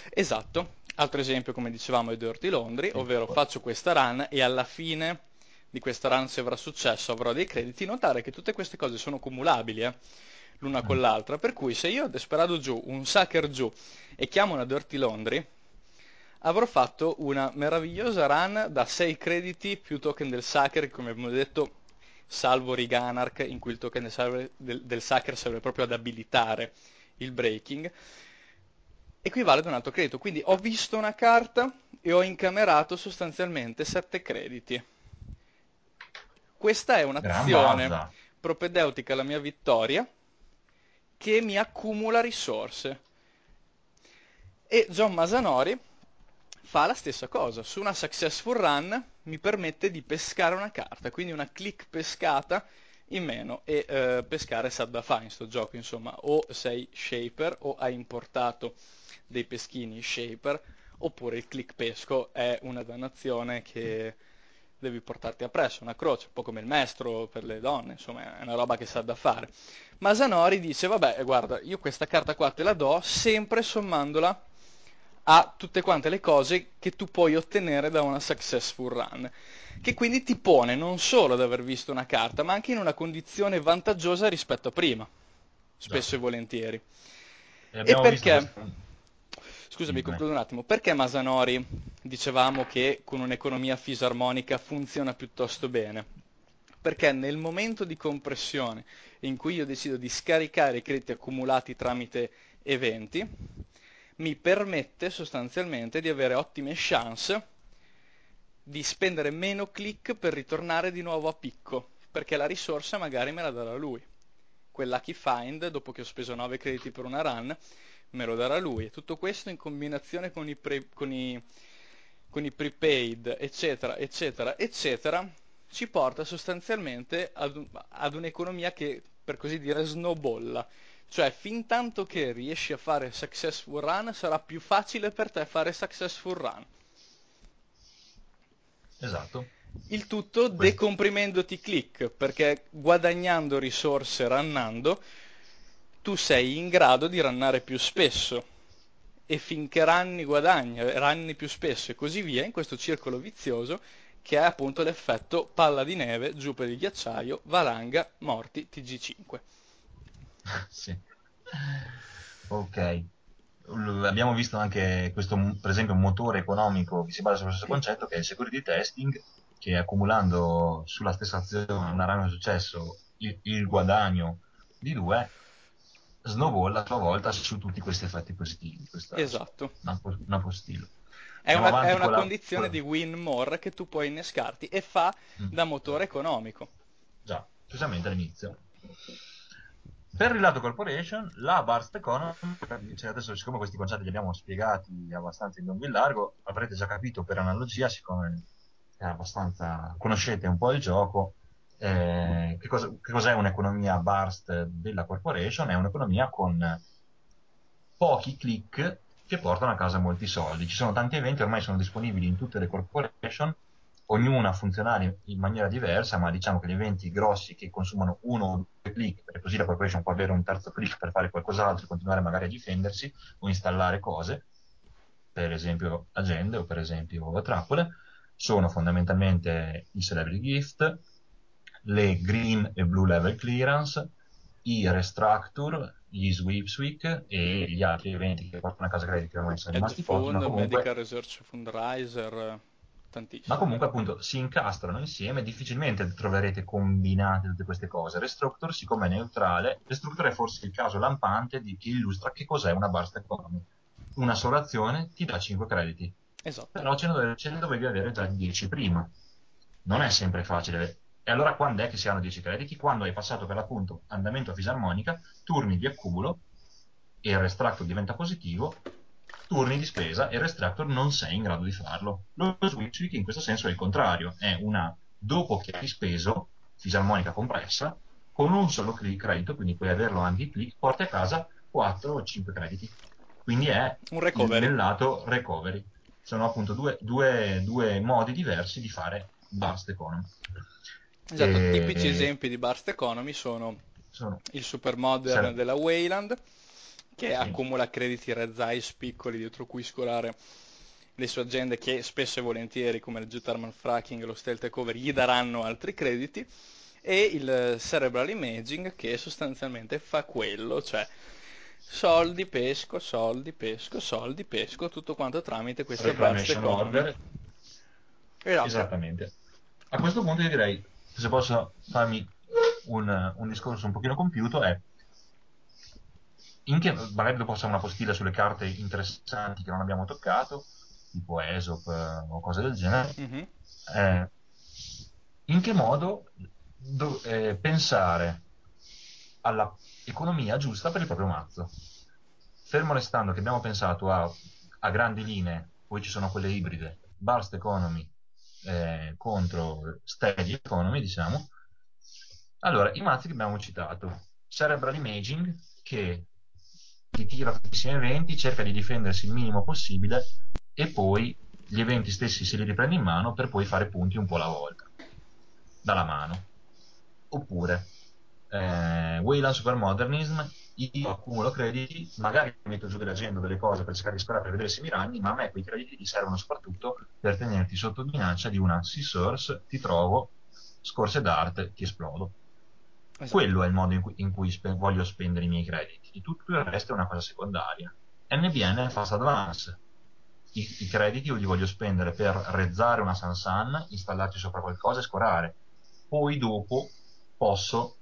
esatto. Altro esempio, come dicevamo, è Dirty Laundry, Sì, ovvero poi- faccio questa run e alla fine di questa run, se avrà successo, avrò dei crediti, notare che tutte queste cose sono cumulabili, eh, l'una con Mm. l'altra. Per cui se io desperado giù un sucker giù e chiamo una Dirty Laundry, avrò fatto una meravigliosa run da sei crediti più token del sucker, che come abbiamo detto, salvo Riganark, in cui il token del, server- del, del sucker serve proprio ad abilitare il breaking, equivale ad un altro credito. Quindi ho visto una carta e ho incamerato sostanzialmente sette crediti. Questa è Gran un'azione mossa. propedeutica alla mia vittoria che mi accumula risorse. E John Masanori fa la stessa cosa. Su una successful run mi permette di pescare una carta, quindi una click pescata in meno. E eh, pescare sa da fare in sto gioco, insomma, o sei shaper o hai importato dei peschini shaper, oppure il click pesco è una dannazione che devi portarti appresso, una croce, un po' come il maestro per le donne, insomma, è una roba che sa da fare. Masanori dice, vabbè, guarda, io questa carta qua te la do sempre sommandola a tutte quante le cose che tu puoi ottenere da una successful run, che quindi ti pone non solo ad aver visto una carta, ma anche in una condizione vantaggiosa rispetto a prima, Già. spesso e volentieri. E E abbiamo visto perché? questo. Scusami, Dimmi, vai. concludo un attimo. Perché Masanori dicevamo che con un'economia fisarmonica funziona piuttosto bene? Perché nel momento di compressione in cui io decido di scaricare i crediti accumulati tramite eventi, mi permette sostanzialmente di avere ottime chance di spendere meno click per ritornare di nuovo a picco, perché la risorsa magari me la darà lui. Quel lucky find, dopo che ho speso nove crediti per una run, me lo darà lui. E tutto questo in combinazione con i, pre- con i, con i prepaid, eccetera, eccetera, eccetera, ci porta sostanzialmente ad, un- ad un'economia che, per così dire, snowballa. Cioè, fin tanto che riesci a fare successful run, sarà più facile per te fare successful run. Esatto. Il tutto Questo. decomprimendoti click, perché guadagnando risorse runnando, tu sei in grado di runnare più spesso. E finché runni guadagni, runni più spesso e così via, in questo circolo vizioso che è appunto l'effetto palla di neve giù per il ghiacciaio, valanga, morti, T G cinque. Sì. Ok. L- Abbiamo visto anche questo, m- per esempio, un motore economico che si basa sullo stesso concetto, che è il security testing, che accumulando sulla stessa azione una rana di successo il, il guadagno di due, snowball a sua volta su tutti questi effetti positivi. Questo è insomma, Esatto. una, po- una postilla. È Andiamo una, è avanti una con la... con condizione la- di win more che tu puoi innescarti e fa Mm, da motore esatto. economico. Già, precisamente all'inizio. Per il lato corporation, la Burst Economy, cioè adesso siccome questi concetti li abbiamo spiegati abbastanza in lungo e in largo, avrete già capito per analogia, siccome è abbastanza, conoscete un po' il gioco, eh, che, cosa, che cos'è un'economia burst della corporation? È un'economia con pochi click che portano a casa molti soldi. Ci sono tanti eventi, ormai sono disponibili in tutte le corporation, ognuna funzionale in maniera diversa, ma diciamo che gli eventi grossi che consumano uno o due click, perché così la corporation può avere un terzo click per fare qualcos'altro, continuare magari a difendersi o installare cose, per esempio agende o per esempio trappole, sono fondamentalmente i celebrity gift, le green e blue level clearance, i restructure, gli sweepsweek e gli altri eventi che portano a casa crediti ormai sono Hedge rimasti pochi, fund, ma medical comunque research fundraiser, ma tantissimi. comunque appunto si incastrano insieme, difficilmente troverete combinate tutte queste cose. Restructure, siccome è neutrale, Restructure è forse il caso lampante di chi illustra che cos'è una burst economy. Una sola azione ti dà cinque crediti, Esatto. però ce ne, dove- ce ne dovevi avere già dieci prima. Non è sempre facile. E allora quando è che si hanno dieci crediti? Quando hai passato per l'appunto andamento a fisarmonica, turni di accumulo e il restructure diventa positivo, turni di spesa e il restructure non sei in grado di farlo. Lo switch che in questo senso è il contrario, è una dopo che hai speso fisarmonica compressa, con un solo click credito, quindi puoi averlo anche in click, porti a casa quattro o cinque crediti. Quindi è Un il- recovery. nel lato recovery. Sono appunto due, due- due modi diversi di fare burst economy. Esatto, tipici E esempi di burst economy sono sono, il supermodern sare- della Wayland, che sì, accumula crediti red eyes piccoli dietro cui scolare le sue agende che spesso e volentieri, come il geothermal fracking e lo stealth takeover, gli daranno altri crediti, e il cerebral imaging che sostanzialmente fa quello, cioè soldi pesco, soldi pesco, soldi pesco, tutto quanto tramite questi advanced Reclamation economy. order, Esatto. esattamente. A questo punto io direi, se posso farmi un, un discorso un pochino compiuto, è in che, magari dopo facciamo una postilla sulle carte interessanti che non abbiamo toccato, tipo Aesop eh, o cose del genere, Mhm. eh, in che modo do- eh, pensare alla economia giusta per il proprio mazzo. Fermo restando che abbiamo pensato a, a grandi linee, poi ci sono quelle ibride, burst economy eh, contro steady economy, diciamo. Allora, i mazzi che abbiamo citato, cerebral imaging che ti tira tantissimi eventi, cerca di difendersi il minimo possibile e poi gli eventi stessi se li riprende in mano per poi fare punti un po' alla volta, dalla mano. Oppure eh, Wayland Supermodernism, io accumulo crediti, magari metto giù dell'agenda delle cose per cercare di sperare per vedere se mi ragni, ma a me quei crediti ti servono soprattutto per tenerti sotto minaccia di una C-Source, ti trovo, scorse d'arte, ti esplodo. Esatto. Quello è il modo in cui, in cui spe- voglio spendere i miei crediti. Tutto il resto è una cosa secondaria. N B N è Fast Advance. I, I crediti io li voglio spendere per rezzare una Sansan, installarci sopra qualcosa e scorare. Poi dopo posso,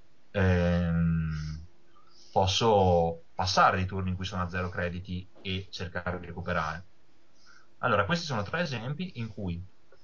ehm, posso passare dei turni in cui sono a zero crediti e cercare di recuperare. Allora, questi sono tre esempi in cui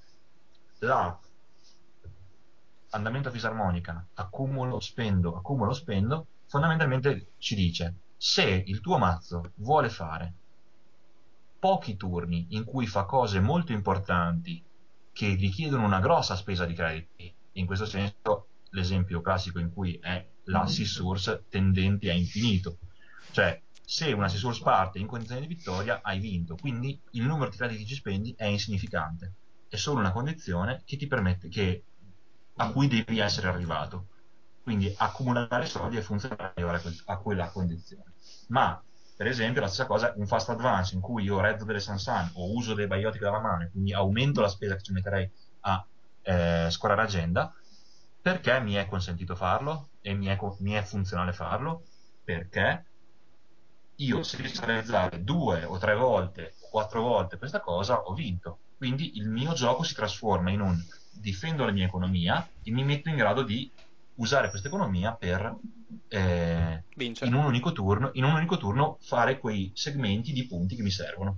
la andamento a fisarmonica, accumulo, spendo, accumulo, spendo, fondamentalmente ci dice se il tuo mazzo vuole fare pochi turni in cui fa cose molto importanti che richiedono una grossa spesa di crediti, in questo senso l'esempio classico in cui è la C-Source tendente a infinito, cioè se una C-Source parte in condizione di vittoria hai vinto, quindi il numero di crediti che ci spendi è insignificante, è solo una condizione che ti permette che, a cui devi essere arrivato. Quindi accumulare soldi è funzionale per arrivare a, quel, a quella condizione. Ma per esempio, la stessa cosa, un fast advance in cui io rezzo delle Sansan o uso dei biotici dalla mano, quindi aumento la spesa che ci metterei a eh, scorare agenda, perché mi è consentito farlo e mi è, mi è funzionale farlo? Perché io se riesco a realizzare due o tre volte o quattro volte questa cosa, ho vinto. Quindi il mio gioco si trasforma in un difendo la mia economia e mi metto in grado di usare questa economia per eh, in Vincere. un unico turno, in un unico turno fare quei segmenti di punti che mi servono.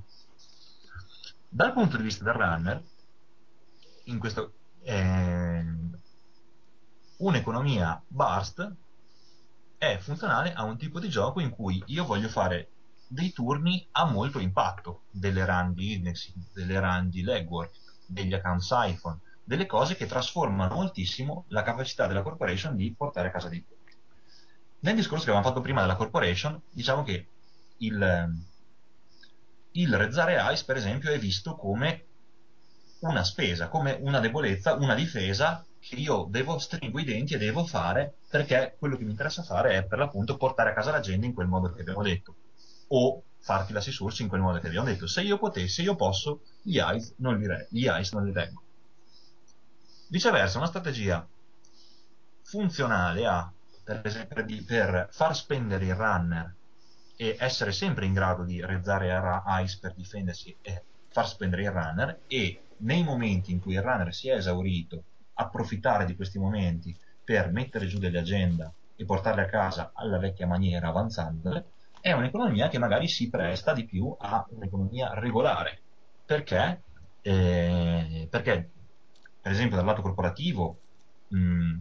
Dal punto di vista del runner, in questo, eh, un'economia burst è funzionale a un tipo di gioco in cui io voglio fare dei turni a molto impatto, delle run di indexing, delle run di legwork, degli account siphon, delle cose che trasformano moltissimo la capacità della corporation di portare a casa dei punti. Nel discorso che avevamo fatto prima della corporation, diciamo che il, il rezzare ICE, per esempio, è visto come una spesa, come una debolezza, una difesa che io devo stringo i denti e devo fare perché quello che mi interessa fare è per l'appunto portare a casa la gente in quel modo che abbiamo detto o farti la resource in quel modo che abbiamo detto. Se io potessi, io posso, gli ICE non li, re- gli ICE non li reggo. Viceversa, una strategia funzionale a, per esempio, per, di- per far spendere il runner e essere sempre in grado di rezzare a ICE per difendersi e far spendere il runner e nei momenti in cui il runner si è esaurito approfittare di questi momenti per mettere giù delle agenda e portarle a casa alla vecchia maniera avanzandole, è un'economia che magari si presta di più a un'economia regolare. Perché? Eh, perché, per esempio, dal lato corporativo, mh,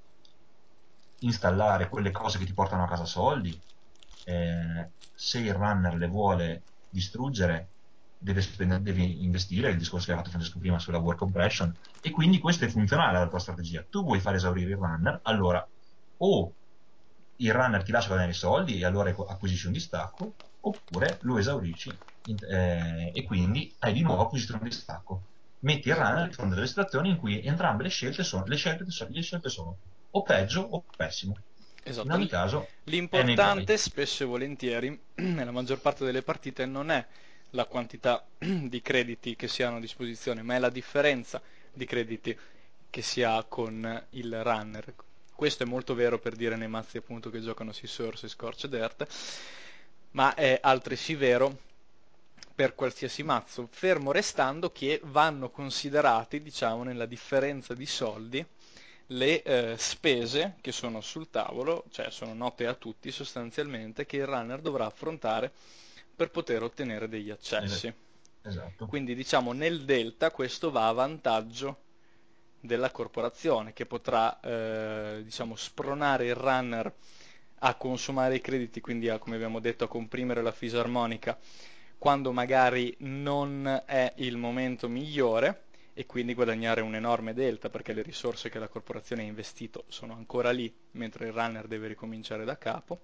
installare quelle cose che ti portano a casa soldi, eh, se il runner le vuole distruggere, deve spendere, devi investire, il discorso che ha fatto Francesco prima sulla work compression, e quindi questo è funzionale alla tua strategia. Tu vuoi far esaurire il runner, allora o il runner ti lascia guadagnare i soldi e allora acquisisci un distacco, oppure lo esaurisci in- eh, e quindi hai di nuovo acquisito un distacco. Metti il runner di fronte a delle situazioni in cui entrambe le scelte sono, le scelte, le scelte sono o peggio o pessimo. In Esatto. ogni L- caso è nei tuoi. L'importante spesso e volentieri, nella maggior parte delle partite, non è la quantità di crediti che si hanno a disposizione, ma è la differenza di crediti che si ha con il runner. Questo è molto vero per dire nei mazzi appunto che giocano Source e Scorched Earth, ma è altresì vero per qualsiasi mazzo, fermo restando che vanno considerati, diciamo, nella differenza di soldi le eh, spese che sono sul tavolo, cioè sono note a tutti sostanzialmente, che il runner dovrà affrontare per poter ottenere degli Eh, accessi. Esatto. Quindi diciamo nel delta questo va a vantaggio della corporazione che potrà eh, diciamo spronare il runner a consumare i crediti, quindi a, come abbiamo detto, a comprimere la fisarmonica quando magari non è il momento migliore e quindi guadagnare un enorme delta perché le risorse che la corporazione ha investito sono ancora lì mentre il runner deve ricominciare da capo.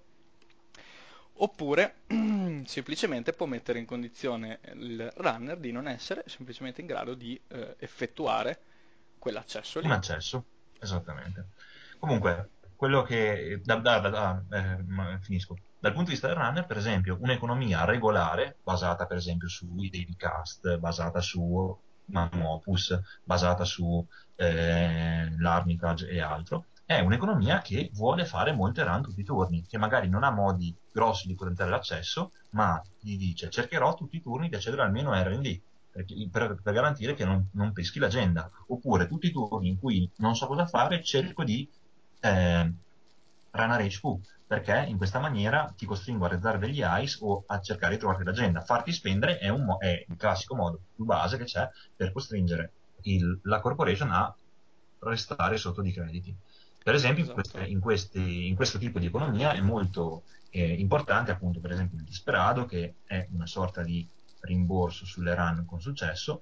Oppure semplicemente può mettere in condizione il runner di non essere semplicemente in grado di eh, effettuare quell'accesso Un lì. accesso, esattamente. Comunque, quello che... Da, da- da- da- eh, ma- finisco. Dal punto di vista del runner, per esempio, un'economia regolare, basata per esempio sui daily cast, basata su Magnum Opus, basata su eh, l'Armitage e altro, è un'economia che vuole fare molte run tutti i turni, che magari non ha modi grossi di potentare l'accesso, ma gli dice cercherò tutti i turni di accedere almeno a R and D per, per- per garantire che non, non peschi l'agenda. Oppure tutti i turni in cui non so cosa fare, cerco di eh, runner H Q, perché in questa maniera ti costringo a rezzare degli ice o a cercare di trovarti l'agenda. Farti spendere è, un mo- è il classico modo più base che c'è per costringere il- la corporation a restare sotto di crediti. Per esempio, in, Esatto. queste- in questi- in questo tipo di economia è molto eh, importante appunto per esempio il Disperado, che è una sorta di rimborso sulle run con successo,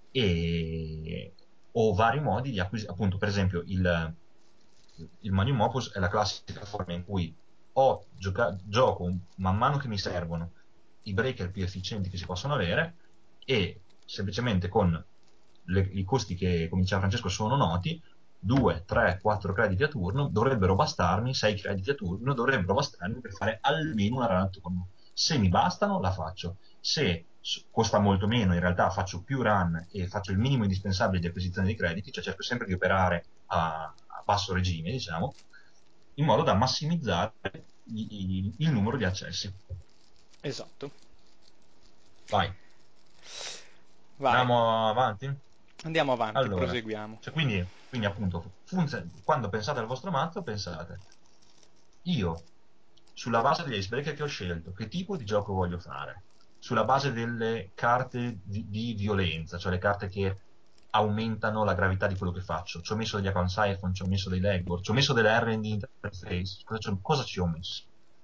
e, o vari modi di acquisire, appunto per esempio il, il Magnum Opus è la classica forma in cui ho gioca- gioco man mano che mi servono i breaker più efficienti che si possono avere e semplicemente con le- i costi che, come diceva Francesco, sono noti, due, tre, quattro crediti a turno dovrebbero bastarmi, sei crediti a turno dovrebbero bastarmi per fare almeno una run a turno. Se mi bastano, la faccio. Se s- costa molto meno, in realtà faccio più run e faccio il minimo indispensabile di acquisizione di crediti, cioè cerco sempre di operare a, a basso regime, diciamo, in modo da massimizzare i- i- il numero di accessi. Esatto. Vai, Vai, andiamo avanti? andiamo avanti, Allora, proseguiamo. cioè quindi, quindi appunto, funziona- quando pensate al vostro mazzo, pensate, io, sulla base degli icebreaker che ho scelto, che tipo di gioco voglio fare? Sulla base delle carte di, di violenza, cioè le carte che aumentano la gravità di quello che faccio. Ci ho messo degli account siphon, ci ho messo dei legwork, ci ho messo delle R and D interface. Cosa, ci ho- cosa ci ho messo?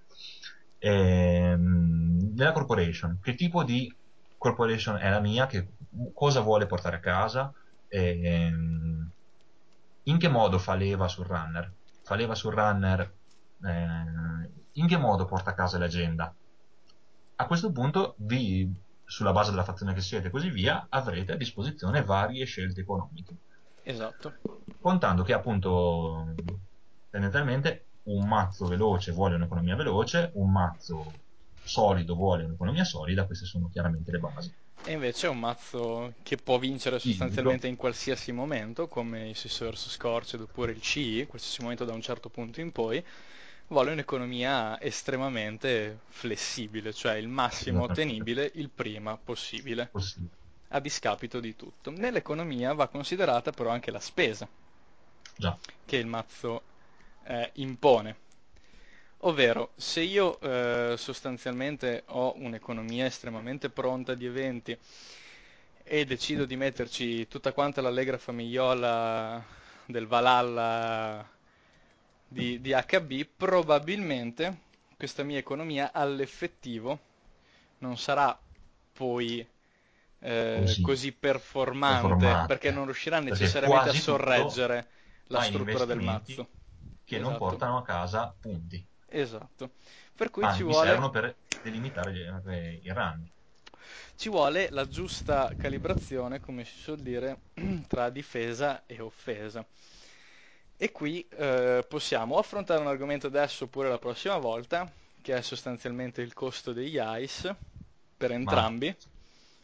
Ehm, nella corporation, che tipo di corporation è la mia? Che, cosa vuole portare a casa? Ehm, in che modo fa leva sul runner? Fa leva sul runner, eh, in che modo porta a casa l'agenda? A questo punto, vi, sulla base della fazione che siete e così via, avrete a disposizione varie scelte economiche, Esatto. contando che appunto tendenzialmente un mazzo veloce vuole un'economia veloce, un mazzo solido vuole un'economia solida, queste sono chiaramente le basi. E invece è un mazzo che può vincere Ibrido, sostanzialmente in qualsiasi momento, come il Source Scorched oppure il C I, qualsiasi momento da un certo punto in poi, vuole un'economia estremamente flessibile, cioè il massimo esattamente, ottenibile il prima possibile, possibile. a discapito di tutto. Nell'economia va considerata però anche la spesa Già, che il mazzo eh, impone. Ovvero, se io eh, sostanzialmente ho un'economia estremamente pronta di eventi e decido di metterci tutta quanta l'allegra famigliola del Valhalla di, di H B, probabilmente questa mia economia all'effettivo non sarà poi eh, così, così performante perché non performante, riuscirà perché necessariamente a quasi tutto sorreggere la va in struttura del investimenti mazzo. che non Esatto, portano a casa punti, esatto. Per cui ma ci mi vuole servono per delimitare gli- eh, i run. Ci vuole la giusta calibrazione, come si suol dire, tra difesa e offesa. E qui eh, possiamo affrontare un argomento adesso oppure la prossima volta, che è sostanzialmente il costo degli ice per Ma entrambi,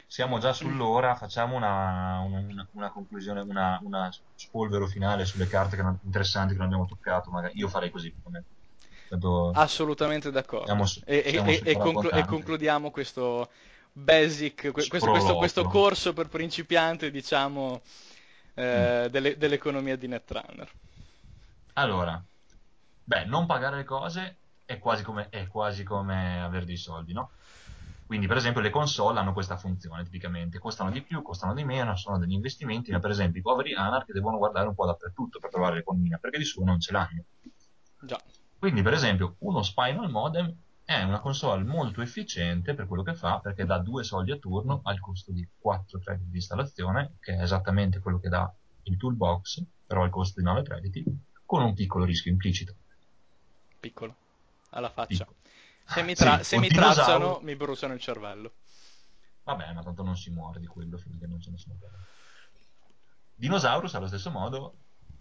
siamo già sull'ora, facciamo una, una- una conclusione, una, una spolvero finale sulle carte che non- interessanti che non abbiamo toccato. Magari io farei così, per me. Tanto Assolutamente d'accordo. siamo, su- E, e- siamo e- sul e conclu- e paracadute. concludiamo questo basic, que- questo, questo- questo Sproloquio. corso per principianti, diciamo, Mm. eh, delle- dell'economia di Netrunner. Allora, beh, non pagare le cose è quasi come, è quasi come avere dei soldi, no? Quindi, per esempio, le console hanno questa funzione tipicamente, costano di più, costano di meno, sono degli investimenti, ma per esempio i poveri anarchi devono guardare un po' dappertutto per trovare l'economia, perché di suo non ce l'hanno. Già, Quindi, per esempio, uno Spinal Modem è una console molto efficiente per quello che fa, perché dà due soldi a turno al costo di quattro crediti di installazione, che è esattamente quello che dà il Toolbox, però al costo di nove crediti, con un piccolo rischio implicito. piccolo, alla faccia. Piccolo. Se mi, tra- Sì, se un mi tracciano, dinosauro. mi bruciano il cervello. Vabbè, ma tanto non si muore di quello finché non ce ne sono troppi. Dinosaurus, allo stesso modo,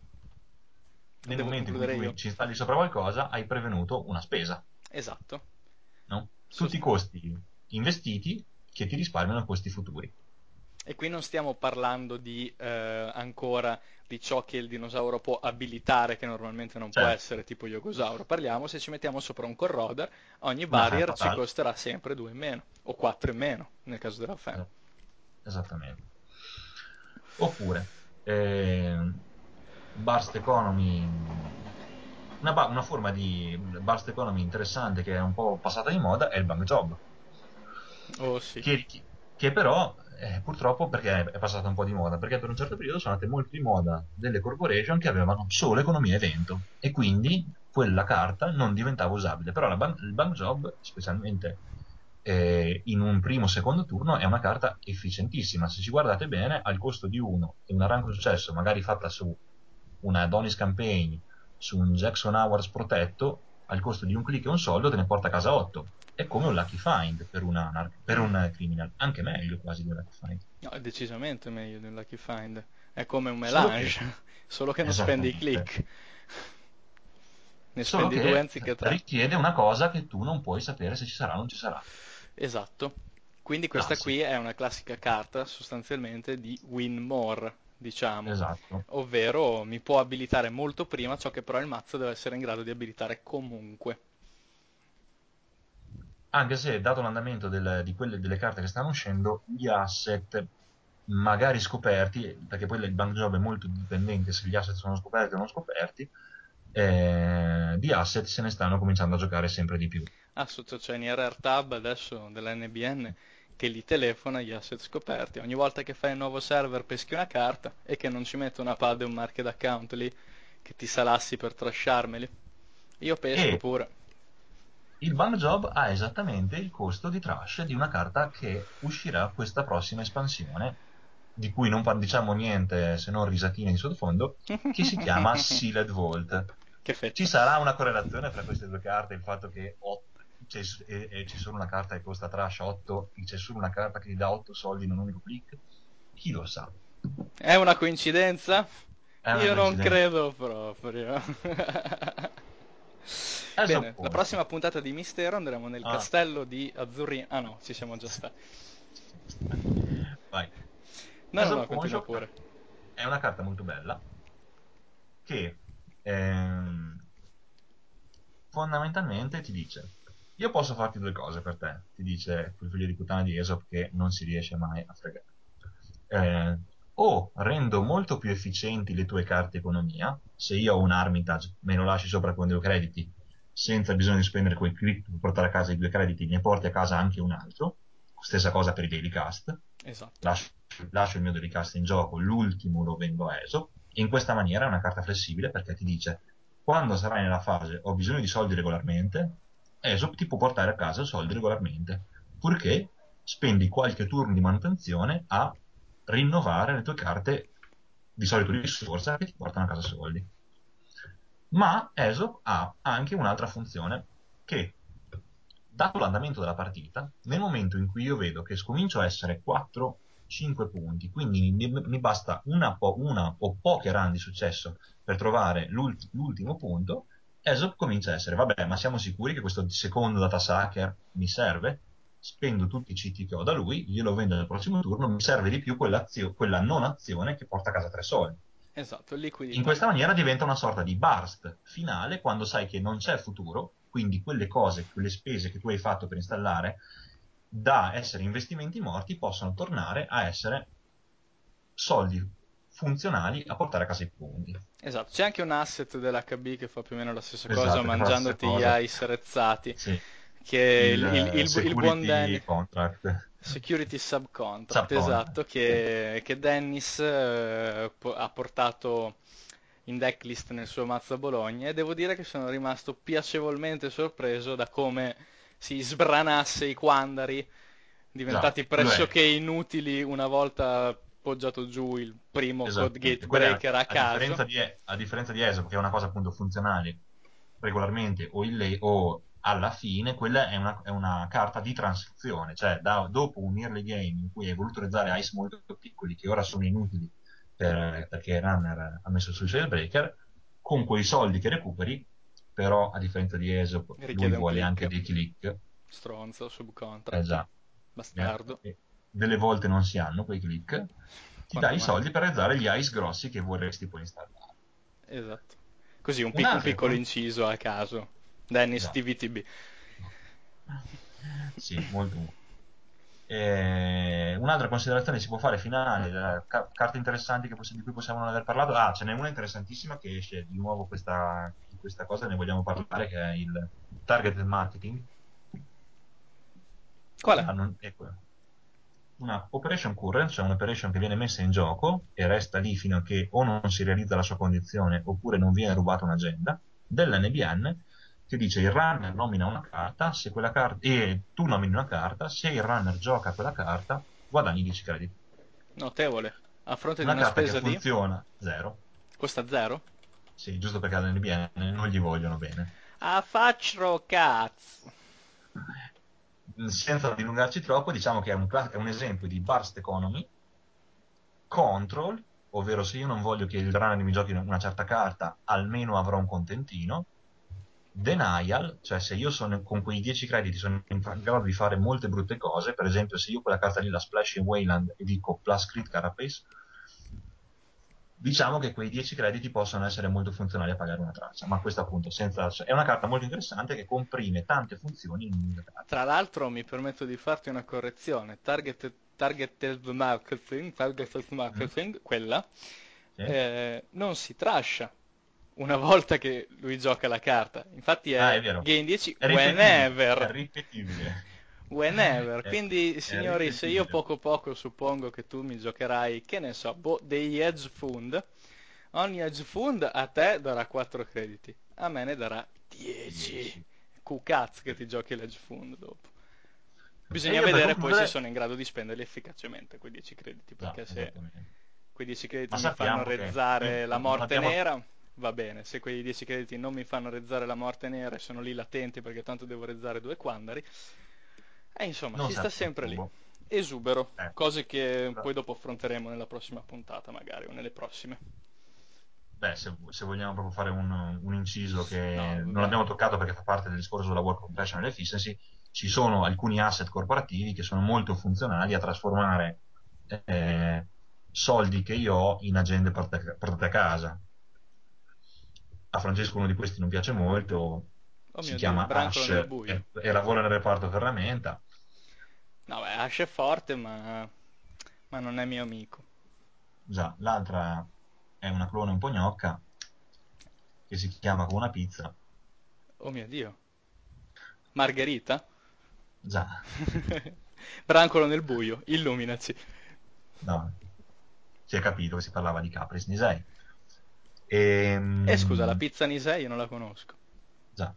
nel Devo momento in cui concludere tu io. ci installi sopra qualcosa, hai prevenuto una spesa, Esatto. no? Tutti i Sost- costi investiti che ti risparmiano costi futuri. E qui non stiamo parlando di eh, ancora di ciò che il dinosauro può abilitare, che normalmente non può Certo, essere tipo Yogosauro. Parliamo se ci mettiamo sopra un corroder, ogni una femme barrier ci fatale. costerà sempre due in meno, o quattro in meno, nel caso della femme. Eh, Esattamente. Oppure, ehm, burst economy, una, ba- una forma di burst economy interessante che è un po' passata di moda è il bank job. Oh sì. che, che però eh, purtroppo perché è passata un po' di moda, perché per un certo periodo sono andate molto di moda delle corporation che avevano solo economia evento e quindi quella carta non diventava usabile, però la ban- il bank job, specialmente eh, in un primo o secondo turno, è una carta efficientissima. Se ci guardate bene, al costo di uno e una rank successo, magari fatta su una Adonis Campaign, su un Jackson Hours protetto, al costo di un click e un soldo te ne porta a casa otto. È come un Lucky Find per, una, per un criminal, anche meglio quasi di un Lucky Find. No, è decisamente meglio di un Lucky Find. È come un Solo che, melange, solo che non spendi i esattamente, click. Ne solo spendi due che anziché tre. richiede una cosa che tu non puoi sapere se ci sarà o non ci sarà. Esatto. Quindi questa qui Classico, è una classica carta sostanzialmente di win more, diciamo, esatto. ovvero mi può abilitare molto prima ciò che però il mazzo deve essere in grado di abilitare comunque. Anche se, dato l'andamento del- di quelle delle carte che stanno uscendo, gli asset magari scoperti, perché poi il bank job è molto dipendente se gli asset sono scoperti o non scoperti, eh, di asset se ne stanno cominciando a giocare sempre di più. Ah, sotto c'è in R R Tab adesso dell'N B N che li telefona gli asset scoperti. Ogni volta che fai un nuovo server peschi una carta e che non ci mette una pad e un market account lì che ti salassi per trasciarmeli. Io pesco E pure. il bank job ha esattamente il costo di trash di una carta che uscirà questa prossima espansione, di cui non fa- diciamo niente se non risatine di sottofondo, che si chiama Sealed Vault. Che Ci fetta. sarà una correlazione fra queste due carte, il fatto che ot- c'è, e- e c'è solo una carta che costa trash otto, e c'è solo una carta che ti dà otto soldi in un unico click? Chi lo sa? È una coincidenza? È una Io non coincidenza. credo proprio. Caso Bene, la opposto. prossima puntata di Mistero andremo nel Ah, castello di Azzurri. Ah no, ci siamo già stati. vai. No, no, Caso no, continua opposto pure. è una carta molto bella che ehm, fondamentalmente ti dice: io posso farti due cose per te, ti dice quel figlio di puttana di Aesop che non si riesce mai a fregare. Eh, o rendo molto più efficienti le tue carte economia, se io ho un Armitage me lo lasci sopra con due crediti senza bisogno di spendere quel click per portare a casa i due crediti, ne porti a casa anche un altro. Stessa cosa per i daily cast. Esatto. Lascio, lascio il mio daily cast in gioco, l'ultimo lo vendo a Aesop. E in questa maniera è una carta flessibile perché ti dice: quando sarai nella fase ho bisogno di soldi regolarmente, Aesop ti può portare a casa soldi regolarmente, purché spendi qualche turno di manutenzione a rinnovare le tue carte di solito di risorsa che ti portano a casa soldi. Ma Aesop ha anche un'altra funzione che, dato l'andamento della partita, nel momento in cui io vedo che scomincio a essere quattro cinque punti, quindi mi, mi basta una, po- una o poche run di successo per trovare l'ult- l'ultimo punto, Aesop comincia a essere: vabbè, ma siamo sicuri che questo secondo data sucker mi serve? spendo tutti i cheat che ho da lui, glielo vendo nel prossimo turno, mi serve di più quell'azio- quella non azione che porta a casa tre soldi. Esatto, In liquidità. questa maniera diventa una sorta di burst finale quando sai che non c'è futuro, quindi quelle cose, quelle spese che tu hai fatto per installare, da essere investimenti morti, possono tornare a essere soldi funzionali a portare a casa i punti. Esatto, c'è anche un asset dell'H B che fa più o meno la stessa cosa Esatto, che fa la stessa mangiandoti gli cosa. ice rezzati, Sì, che è il, il- il eh, il bu- il buon security Danny. contract, Security Subcontract, subcontract. esatto, Sì. che, che Dennis eh, po- ha portato in decklist nel suo mazzo a Bologna e devo dire che sono rimasto piacevolmente sorpreso da come si sbranasse i Quandari, Già, diventati quello è. pressoché inutili una volta poggiato giù il primo code Esattamente. gate Quella è, breaker a a caso. differenza di, a differenza di ESO, che è una cosa appunto funzionale regolarmente o, ille- o alla fine, quella è una, è una carta di transizione, cioè da- dopo un early game in cui hai voluto realizzare ice molto piccoli che ora sono inutili per- perché il runner ha messo sul breaker, con quei soldi che recuperi, però a differenza di ESO, lui Richiede un vuole anche click, dei click, stronzo, eh subcontract, già, eh, bastardo, eh, delle volte non si hanno quei click, ti dà quando i mai? soldi per realizzare gli ice grossi che vorresti poi installare. Esatto. Così, un, pic- un Un'altra, piccolo con- inciso a caso. Dennis già, T V T B. sì, molto molto. Eh, un'altra considerazione che si può fare finale, eh, ca- carte interessanti che poss- di cui possiamo non aver parlato. Ah, ce n'è una interessantissima che esce di nuovo questa, di questa cosa, ne vogliamo parlare, che è il targeted marketing, Qual che è? hanno, ecco, una operation current, cioè un'operation che viene messa in gioco e resta lì fino a che o non si realizza la sua condizione oppure non viene rubata un'agenda, dell'N B N che dice il runner nomina una carta, se quella carta, e tu nomini una carta, se il runner gioca quella carta, guadagni dieci crediti. Notevole. A fronte di Una una carta che spesa di? funziona, zero. Costa zero? Sì, giusto perché all'N B N non gli vogliono bene. A faccio cazzo. Senza dilungarci troppo, diciamo che è un, cla- è un esempio di burst economy. Control, ovvero se io non voglio che il runner mi giochi una certa carta, almeno avrò un contentino. Denial, cioè se io sono con quei dieci crediti sono in grado di fare molte brutte cose, per esempio se io quella carta lì la splash in Wayland e dico plus crit carapace, diciamo che quei dieci crediti possono essere molto funzionali a pagare una traccia, ma questo appunto senza, cioè, è una carta molto interessante che comprime tante funzioni in un'unica carta. Tra l'altro mi permetto di farti una correzione. Targeted, targeted marketing, targeted Mm? marketing, quella, Sì? eh, non si trascia una volta che lui gioca la carta. Infatti Ah, è è vero. game dieci È ripetibile, è whenever. ripetibile. Whenever. È, Quindi, è signori, se io ripetibile. poco poco suppongo che tu mi giocherai, che ne so, boh, degli hedge fund, ogni hedge fund a te darà quattro crediti, a me ne darà dieci. dieci. Q-cazzo che ti giochi l'hedge fund dopo. E Bisogna io per vedere poi se concludere, sono in grado di spenderli efficacemente quei dieci crediti, no, perché se esattamente. quei dieci Ma crediti mi fanno sappiamo che noi rezzare la non morte abbiamo, nera, va bene. Se quei dieci crediti non mi fanno rezzare la morte nera e sono lì latenti perché tanto devo rezzare due quandari, e insomma, non si sta serve un sempre lì. tubo. Esubero, Eh, cose che però- poi dopo affronteremo nella prossima puntata, magari, o nelle prossime. beh, se, se vogliamo proprio fare un, un inciso No, che non vabbè. abbiamo toccato perché fa parte del discorso sulla work compression e efficiency, ci sono alcuni asset corporativi che sono molto funzionali a trasformare eh, soldi che io ho in agende portate, portate a casa. A Francesco uno di questi non piace molto, Oh si mio Dio, chiama brancolo Ash nel buio. e, e lavora nel reparto ferramenta. No, beh, Ash è forte, ma... ma non è mio amico. Già, l'altra è una clone un po' gnocca che si chiama come una pizza. Oh mio Dio. Margherita? Già, Brancolo nel buio, illuminaci. no, si è capito che si parlava di Capri Snisei. Eh, scusa, la Ehm, pizza Nisei io non la conosco. già,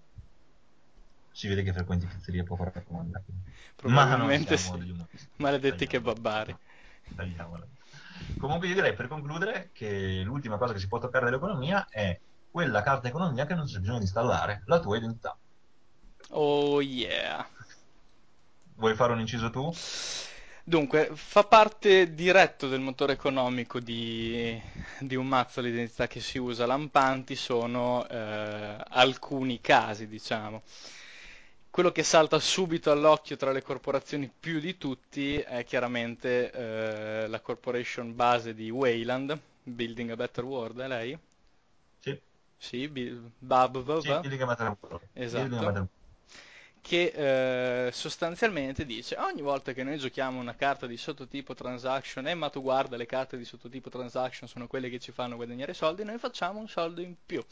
si vede che frequenti pizzerie poco raccomandate. Ma non Probabilmente siamo sì. degli umoristi. Maledetti Tagliamola. kebabari. Tagliamola. Comunque io direi per concludere che l'ultima cosa che si può toccare dell'economia è quella carta economia che non c'è bisogno di installare, la tua identità. Oh yeah. Vuoi fare un inciso tu? Dunque, fa parte diretto del motore economico di, di un mazzo l'identità che si usa. Lampanti sono eh, alcuni casi, diciamo. Quello che salta subito all'occhio tra le corporazioni più di tutti è chiaramente eh, la corporation base di Wayland, Building a Better World, è lei? Sì, Sì, Bi- B A B V sì, V, Building a Better World. Building a esatto, Better che eh, sostanzialmente dice ogni volta che noi giochiamo una carta di sottotipo transaction, eh ma tu guarda le carte di sottotipo transaction sono quelle che ci fanno guadagnare soldi, noi facciamo un soldo in più.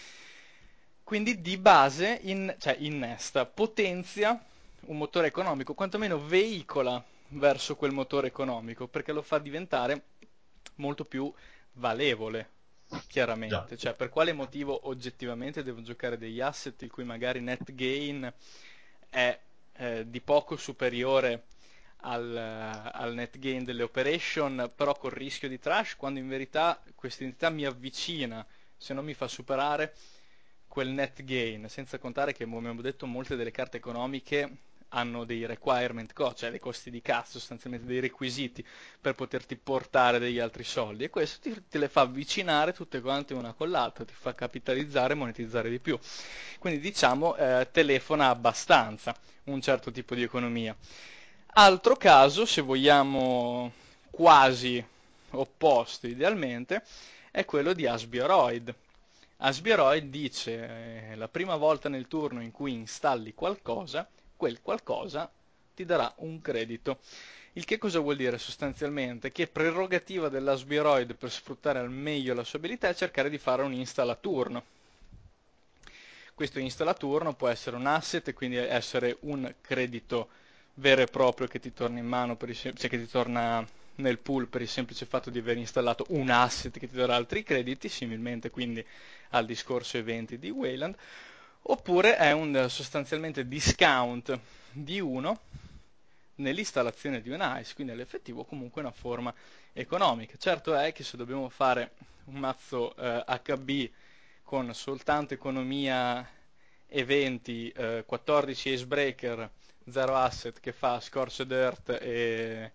Quindi di base in- cioè innesta, potenzia un motore economico, quantomeno veicola verso quel motore economico, perché lo fa diventare molto più valevole, Già, chiaramente. Cioè, per quale motivo oggettivamente devo giocare degli asset il cui magari net gain è eh, di poco superiore al, al net gain delle operation, però col rischio di trash, quando in verità questa entità mi avvicina, se non mi fa superare quel net gain, senza contare che, come abbiamo detto, molte delle carte economiche hanno dei requirement cost, cioè dei costi di cazzo, sostanzialmente dei requisiti per poterti portare degli altri soldi e questo ti, te le fa avvicinare tutte quante una con l'altra, ti fa capitalizzare e monetizzare di più. Quindi diciamo eh, telefona abbastanza un certo tipo di economia. Altro caso, se vogliamo quasi opposto idealmente, è quello di Asbioroid. Asbioroid dice eh, la prima volta nel turno in cui installi qualcosa, quel qualcosa ti darà un credito. Il che cosa vuol dire sostanzialmente? Che prerogativa dell'Asbioroid per sfruttare al meglio la sua abilità è cercare di fare un install a turno. Questo install a turno può essere un asset e quindi essere un credito vero e proprio che ti torna in mano, per il sem- cioè che ti torna nel pool per il semplice fatto di aver installato un asset che ti darà altri crediti, similmente quindi al discorso eventi di Wayland, oppure è un eh, sostanzialmente discount di uno nell'installazione di un ICE, quindi all'effettivo comunque una forma economica. Certo è che se dobbiamo fare un mazzo eh, H B con soltanto economia eventi, eh, quattordici Icebreaker, zero asset che fa Scorched Earth e,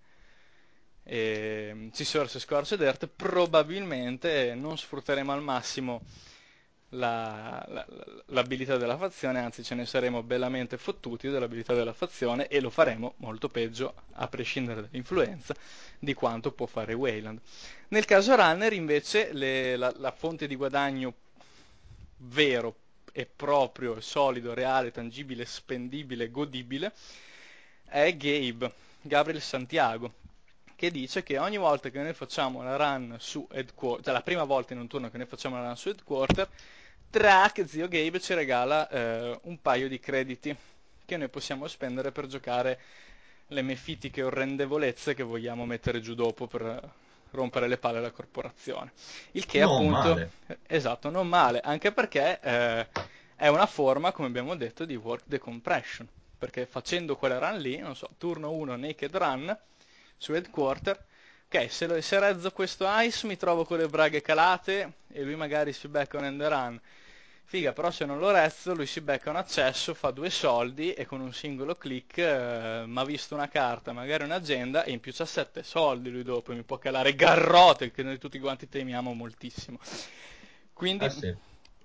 e C-Source e Scorched Earth, probabilmente non sfrutteremo al massimo la- la- l'abilità della fazione, anzi ce ne saremo bellamente fottuti dell'abilità della fazione e lo faremo molto peggio, a prescindere dall'influenza, di quanto può fare Wayland. Nel caso Runner invece le- la, la fonte di guadagno vero e proprio, solido, reale, tangibile, spendibile, godibile è Gabe, Gabriel Santiago, che dice che ogni volta che noi facciamo la run su Headquarter, cioè la prima volta in un turno che noi facciamo la run su Headquarter, Track, zio Gabe ci regala eh, un paio di crediti che noi possiamo spendere per giocare le mefitiche orrendevolezze che vogliamo mettere giù dopo per rompere le palle alla corporazione. Il che non appunto, male. eh, esatto, non male, anche perché eh, è una forma, come abbiamo detto, di work decompression, perché facendo quella run lì, non so, turno uno naked run su headquarter, ok, se, lo, se rezzo questo ice mi trovo con le braghe calate e lui magari si becca un end run. Figa, però se non lo rezzo, lui si becca un accesso, fa due soldi e con un singolo click eh, mi ha visto una carta, magari un'agenda e in più c'ha sette soldi lui dopo, mi può calare garrote che noi tutti quanti temiamo moltissimo. Eh Quindi sì,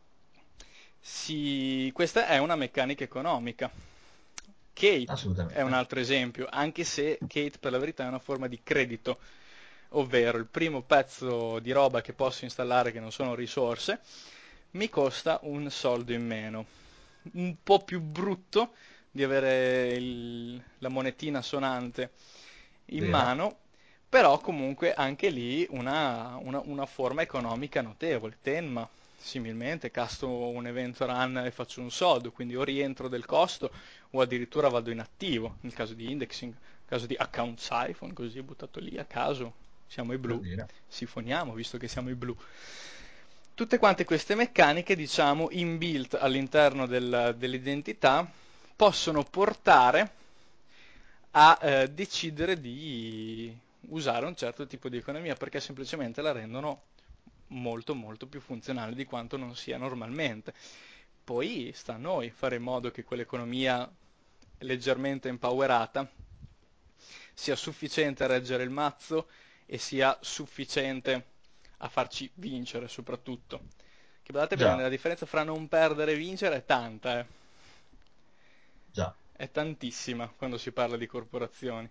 si- questa è una meccanica economica. Kate è un assolutamente. altro esempio, anche se Kate per la verità è una forma di credito, ovvero il primo pezzo di roba che posso installare che non sono risorse mi costa un soldo in meno. Un po' più brutto di avere il- la monetina sonante in Vera. mano, però comunque anche lì una, una- una forma economica notevole. Tenma, similmente, casto un evento run e faccio un soldo, quindi o rientro del costo o addirittura vado in attivo, nel caso di indexing, nel caso di account siphon, così buttato lì a caso, siamo i Per blu, dire. sifoniamo visto che siamo i blu. Tutte quante queste meccaniche, diciamo, inbuilt all'interno del- dell'identità, possono portare a eh, decidere di usare un certo tipo di economia perché semplicemente la rendono molto molto più funzionale di quanto non sia normalmente. Poi sta a noi fare in modo che quell'economia leggermente empowerata sia sufficiente a reggere il mazzo e sia sufficiente a farci vincere soprattutto. Che badate bene, Già, la differenza fra non perdere e vincere è tanta, eh. Già. È tantissima quando si parla di corporazioni.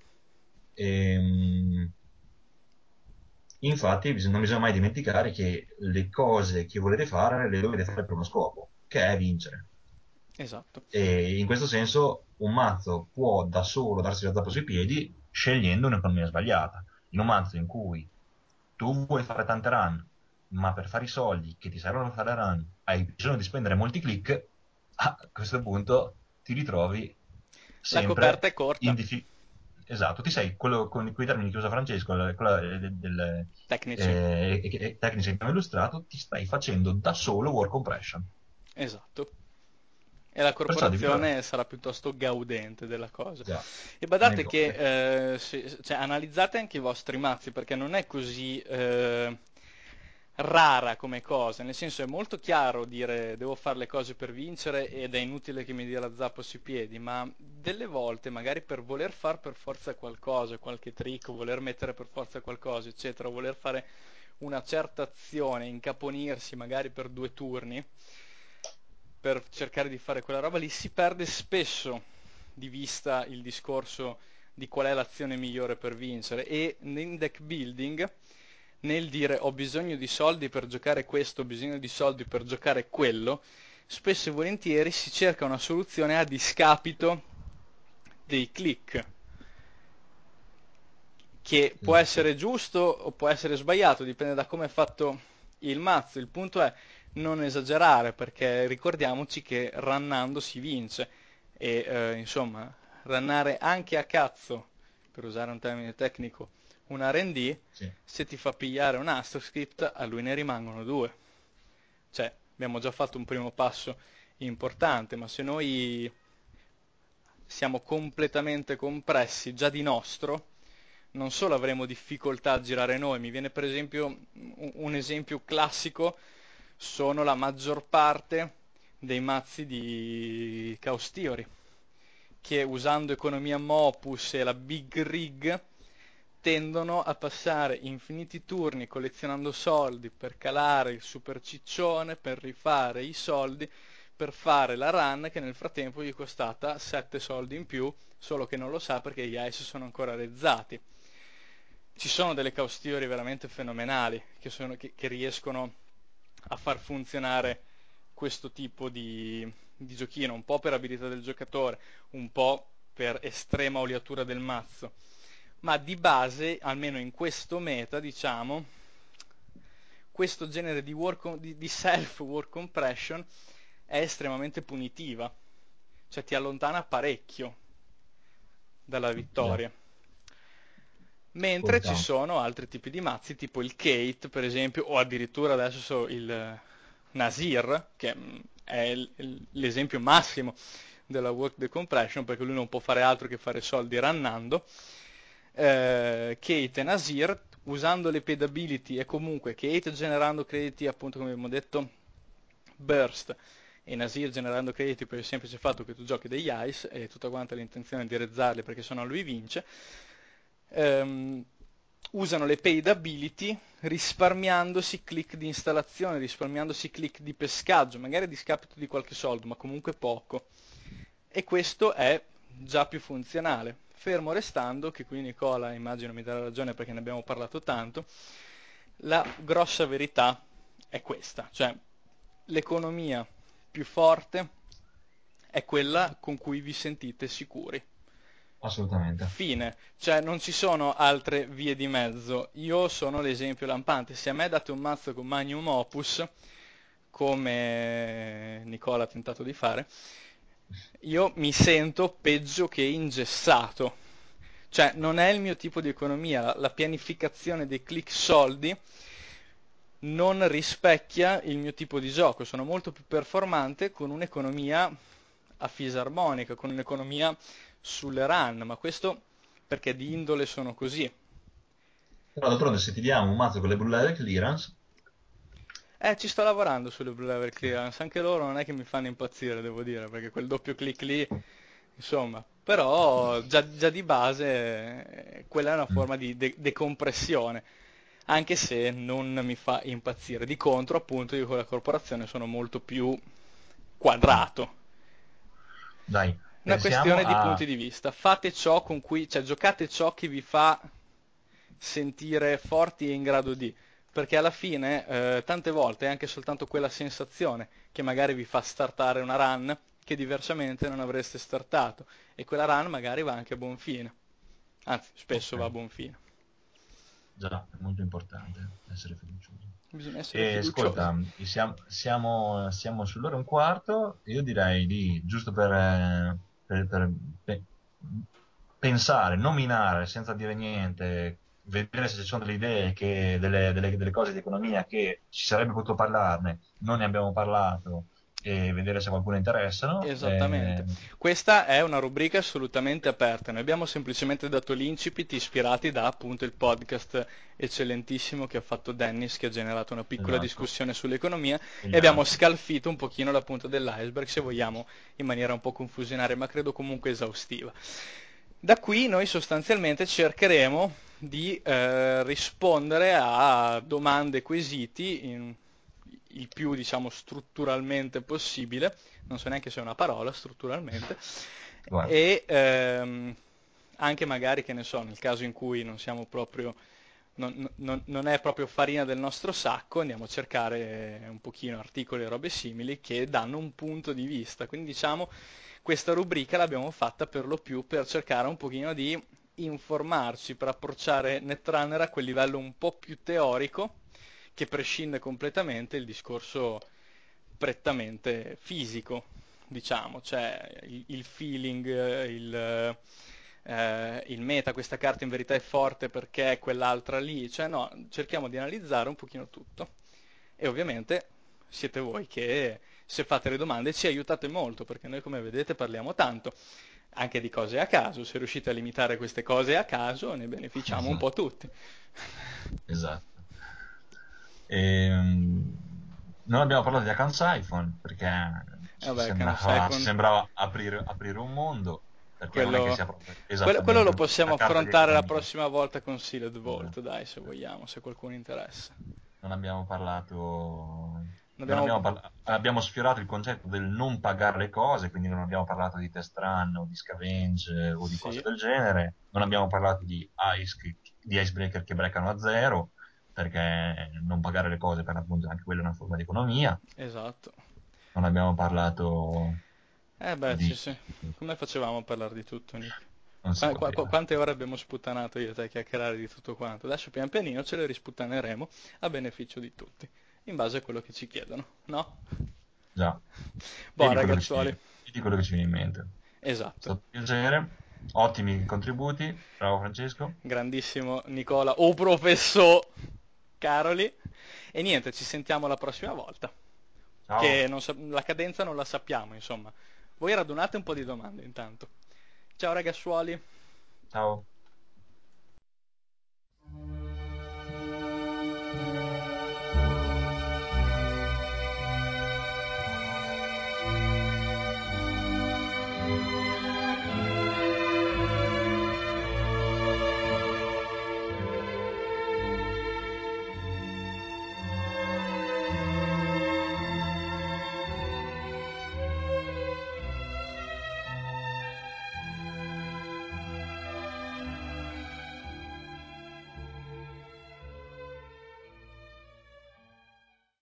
Ehm, Infatti, bis- non bisogna mai dimenticare che le cose che volete fare le dovete fare per uno scopo, che è vincere. Esatto. E in questo senso un mazzo può da solo darsi la zappa sui piedi scegliendo un'economia sbagliata. In un mazzo in cui tu vuoi fare tante run, ma per fare i soldi che ti servono per fare run hai bisogno di spendere molti click, a questo punto ti ritrovi La coperta sempre è corta, in difficoltà. Esatto, ti sei quello con quei termini che usa Francesco, la- quella del, del- tecnici. eh, e- e- tecnici che abbiamo illustrato, ti stai facendo da solo work compression. Esatto. E la Perciò devi trovare. corporazione sarà piuttosto gaudente della cosa. Già, E nei badate costi. che, eh, se- cioè, analizzate anche i vostri mazzi, perché non è così eh, rara come cosa, nel senso è molto chiaro dire devo fare le cose per vincere ed è inutile che mi dia la zappa sui piedi, ma delle volte magari per voler fare per forza qualcosa, qualche trick, voler mettere per forza qualcosa, eccetera, voler fare una certa azione, incaponirsi magari per due turni, per cercare di fare quella roba lì, si perde spesso di vista il discorso di qual è l'azione migliore per vincere e in deck building, nel dire ho bisogno di soldi per giocare questo, ho bisogno di soldi per giocare quello, spesso e volentieri si cerca una soluzione a discapito dei click, che può Esatto. essere giusto o può essere sbagliato, dipende da come è fatto il mazzo. Il punto è non esagerare, perché ricordiamoci che runnando si vince e eh, insomma, runnare anche a cazzo, per usare un termine tecnico, un R and D, Sì. se ti fa pigliare un astroscript, a lui ne rimangono due. Cioè, abbiamo già fatto un primo passo importante, ma se noi siamo completamente compressi già di nostro, non solo avremo difficoltà a girare noi, mi viene per esempio un un esempio classico, sono la maggior parte dei mazzi di Chaos Theory, che usando economia Mopus e la Big Rig tendono a passare infiniti turni collezionando soldi per calare il super ciccione, per rifare i soldi, per fare la run che nel frattempo gli è costata sette soldi in più, solo che non lo sa perché gli ice sono ancora rezzati. Ci sono delle chaos theory veramente fenomenali che, sono, che, che riescono a far funzionare questo tipo di, di giochino, un po' per abilità del giocatore, un po' per estrema oliatura del mazzo. Ma di base, almeno in questo meta, diciamo, questo genere di, work, di, di self work compression è estremamente punitiva, cioè ti allontana parecchio dalla Già. vittoria. Mentre ci Conta. sono altri tipi di mazzi, tipo il Kate, per esempio, o addirittura adesso il Nasir, che mm, è l- l'esempio massimo della work decompression, perché lui non può fare altro che fare soldi runnando. Eh, Kate e Nasir, usando le paid ability e comunque Kate generando crediti, appunto come abbiamo detto, burst, e Nasir generando crediti per il semplice fatto che tu giochi degli ice e tutta quanta l'intenzione di rezzarli perché sennò lui vince, ehm, usano le paid ability risparmiandosi click di installazione, risparmiandosi click di pescaggio, magari a discapito di qualche soldo, ma comunque poco. E questo è già più funzionale. Fermo restando che qui Nicola, immagino mi darà ragione perché ne abbiamo parlato tanto, la grossa verità è questa, cioè l'economia più forte è quella con cui vi sentite sicuri. Assolutamente. Fine, cioè non ci sono altre vie di mezzo. Io sono l'esempio lampante. Se a me date un mazzo con Magnum Opus, come Nicola ha tentato di fare, io mi sento peggio che ingessato. Cioè non è il mio tipo di economia, la pianificazione dei click soldi non rispecchia il mio tipo di gioco, sono molto più performante con un'economia a fisarmonica, con un'economia sulle run, ma questo perché di indole sono così. Però d'altronde se ti diamo un mazzo con le Blue Level Clearance, Eh, ci sto lavorando sulle Blue Level Clearance, anche loro non è che mi fanno impazzire, devo dire, perché quel doppio click lì, insomma, però già, già di base eh, quella è una mm, forma di de- decompressione, anche se non mi fa impazzire. Di contro, appunto, io con la corporazione sono molto più mm. quadrato. Dai. Una pensiamo questione di a... punti di vista. Fate ciò con cui, cioè giocate ciò che vi fa sentire forti e in grado di, perché alla fine eh, tante volte è anche soltanto quella sensazione che magari vi fa startare una run che diversamente non avreste startato e quella run magari va anche a buon fine, anzi spesso va a Ok, buon fine. già, è molto importante essere fiduciosi. Bisogna essere E fiduciosi. ascolta, siamo, siamo, siamo sull'ora e un quarto, io direi di, giusto per, eh, per- per pe- pensare, nominare senza dire niente, vedere se ci sono delle idee, che, delle, delle- delle cose di economia che ci sarebbe potuto parlarne, non ne abbiamo parlato, e vedere se qualcuno interessano. Esattamente. eh, Questa è una rubrica assolutamente aperta. Noi abbiamo semplicemente dato l'incipit ispirati da appunto il podcast eccellentissimo che ha fatto Dennis, che ha generato una piccola esatto, discussione sull'economia e abbiamo spogliarci. scalfito un pochino la punta dell'iceberg, se vogliamo, in maniera un po' confusionaria, ma credo comunque esaustiva. Da qui noi sostanzialmente cercheremo di eh, rispondere a domande e quesiti in il più, diciamo, strutturalmente possibile, non so neanche se è una parola, strutturalmente, Guarda, e ehm, anche magari, che ne so, nel caso in cui non siamo proprio, non, non- non è proprio farina del nostro sacco, andiamo a cercare un pochino articoli e robe simili che danno un punto di vista. Quindi diciamo, questa rubrica l'abbiamo fatta per lo più per cercare un pochino di informarci, per approcciare Netrunner a quel livello un po' più teorico che prescinde completamente il discorso prettamente fisico, diciamo, cioè il, il feeling, eh, il, eh, il meta, questa carta in verità è forte perché è quell'altra lì, cioè no, cerchiamo di analizzare un pochino tutto e ovviamente siete voi che se fate le domande ci aiutate molto perché noi come vedete parliamo tanto anche di cose a caso, se riuscite a limitare queste cose a caso ne beneficiamo un po' esatto, tutti. esatto. Ehm, non abbiamo parlato di accounts iPhone perché E ci vabbè, che non sai sembrava, ci con sembrava aprire, aprire un mondo, perché non è che quello, sia proprio quello, quello lo esattamente possiamo una carta di affrontare la economia. prossima volta con Sealed Vault, Esatto. dai, se vogliamo, se qualcuno interessa. Non abbiamo parlato, Ne non abbiamo... abbiamo, parla- abbiamo sfiorato il concetto del non pagare le cose, quindi non abbiamo parlato di test run o di scavenge o di cose Sì, del genere, non abbiamo parlato di, ice, che- di icebreaker che breccano a zero, perché non pagare le cose per l'appunto anche quella è una forma di economia. esatto. Non abbiamo parlato Eh beh, sì, di... sì. Come facevamo a parlare di tutto, Nick? non si Qua- qua- qua- poteva. quante ore abbiamo sputtanato io e te a chiacchierare di tutto quanto? Adesso pian pianino ce le risputtaneremo a beneficio di tutti, in base a quello che ci chiedono, no? Già, e Boh, di quello che ci, ragazzuoli, e di quello che ci viene in mente. È esatto. stato un piacere, ottimi contributi, bravo Francesco. Grandissimo Nicola o professor Caroli. E niente, ci sentiamo la prossima volta. Che Ciao, non sa- la cadenza non la sappiamo, insomma. Voi radunate un po' di domande intanto. Ciao ragazzuoli. ciao.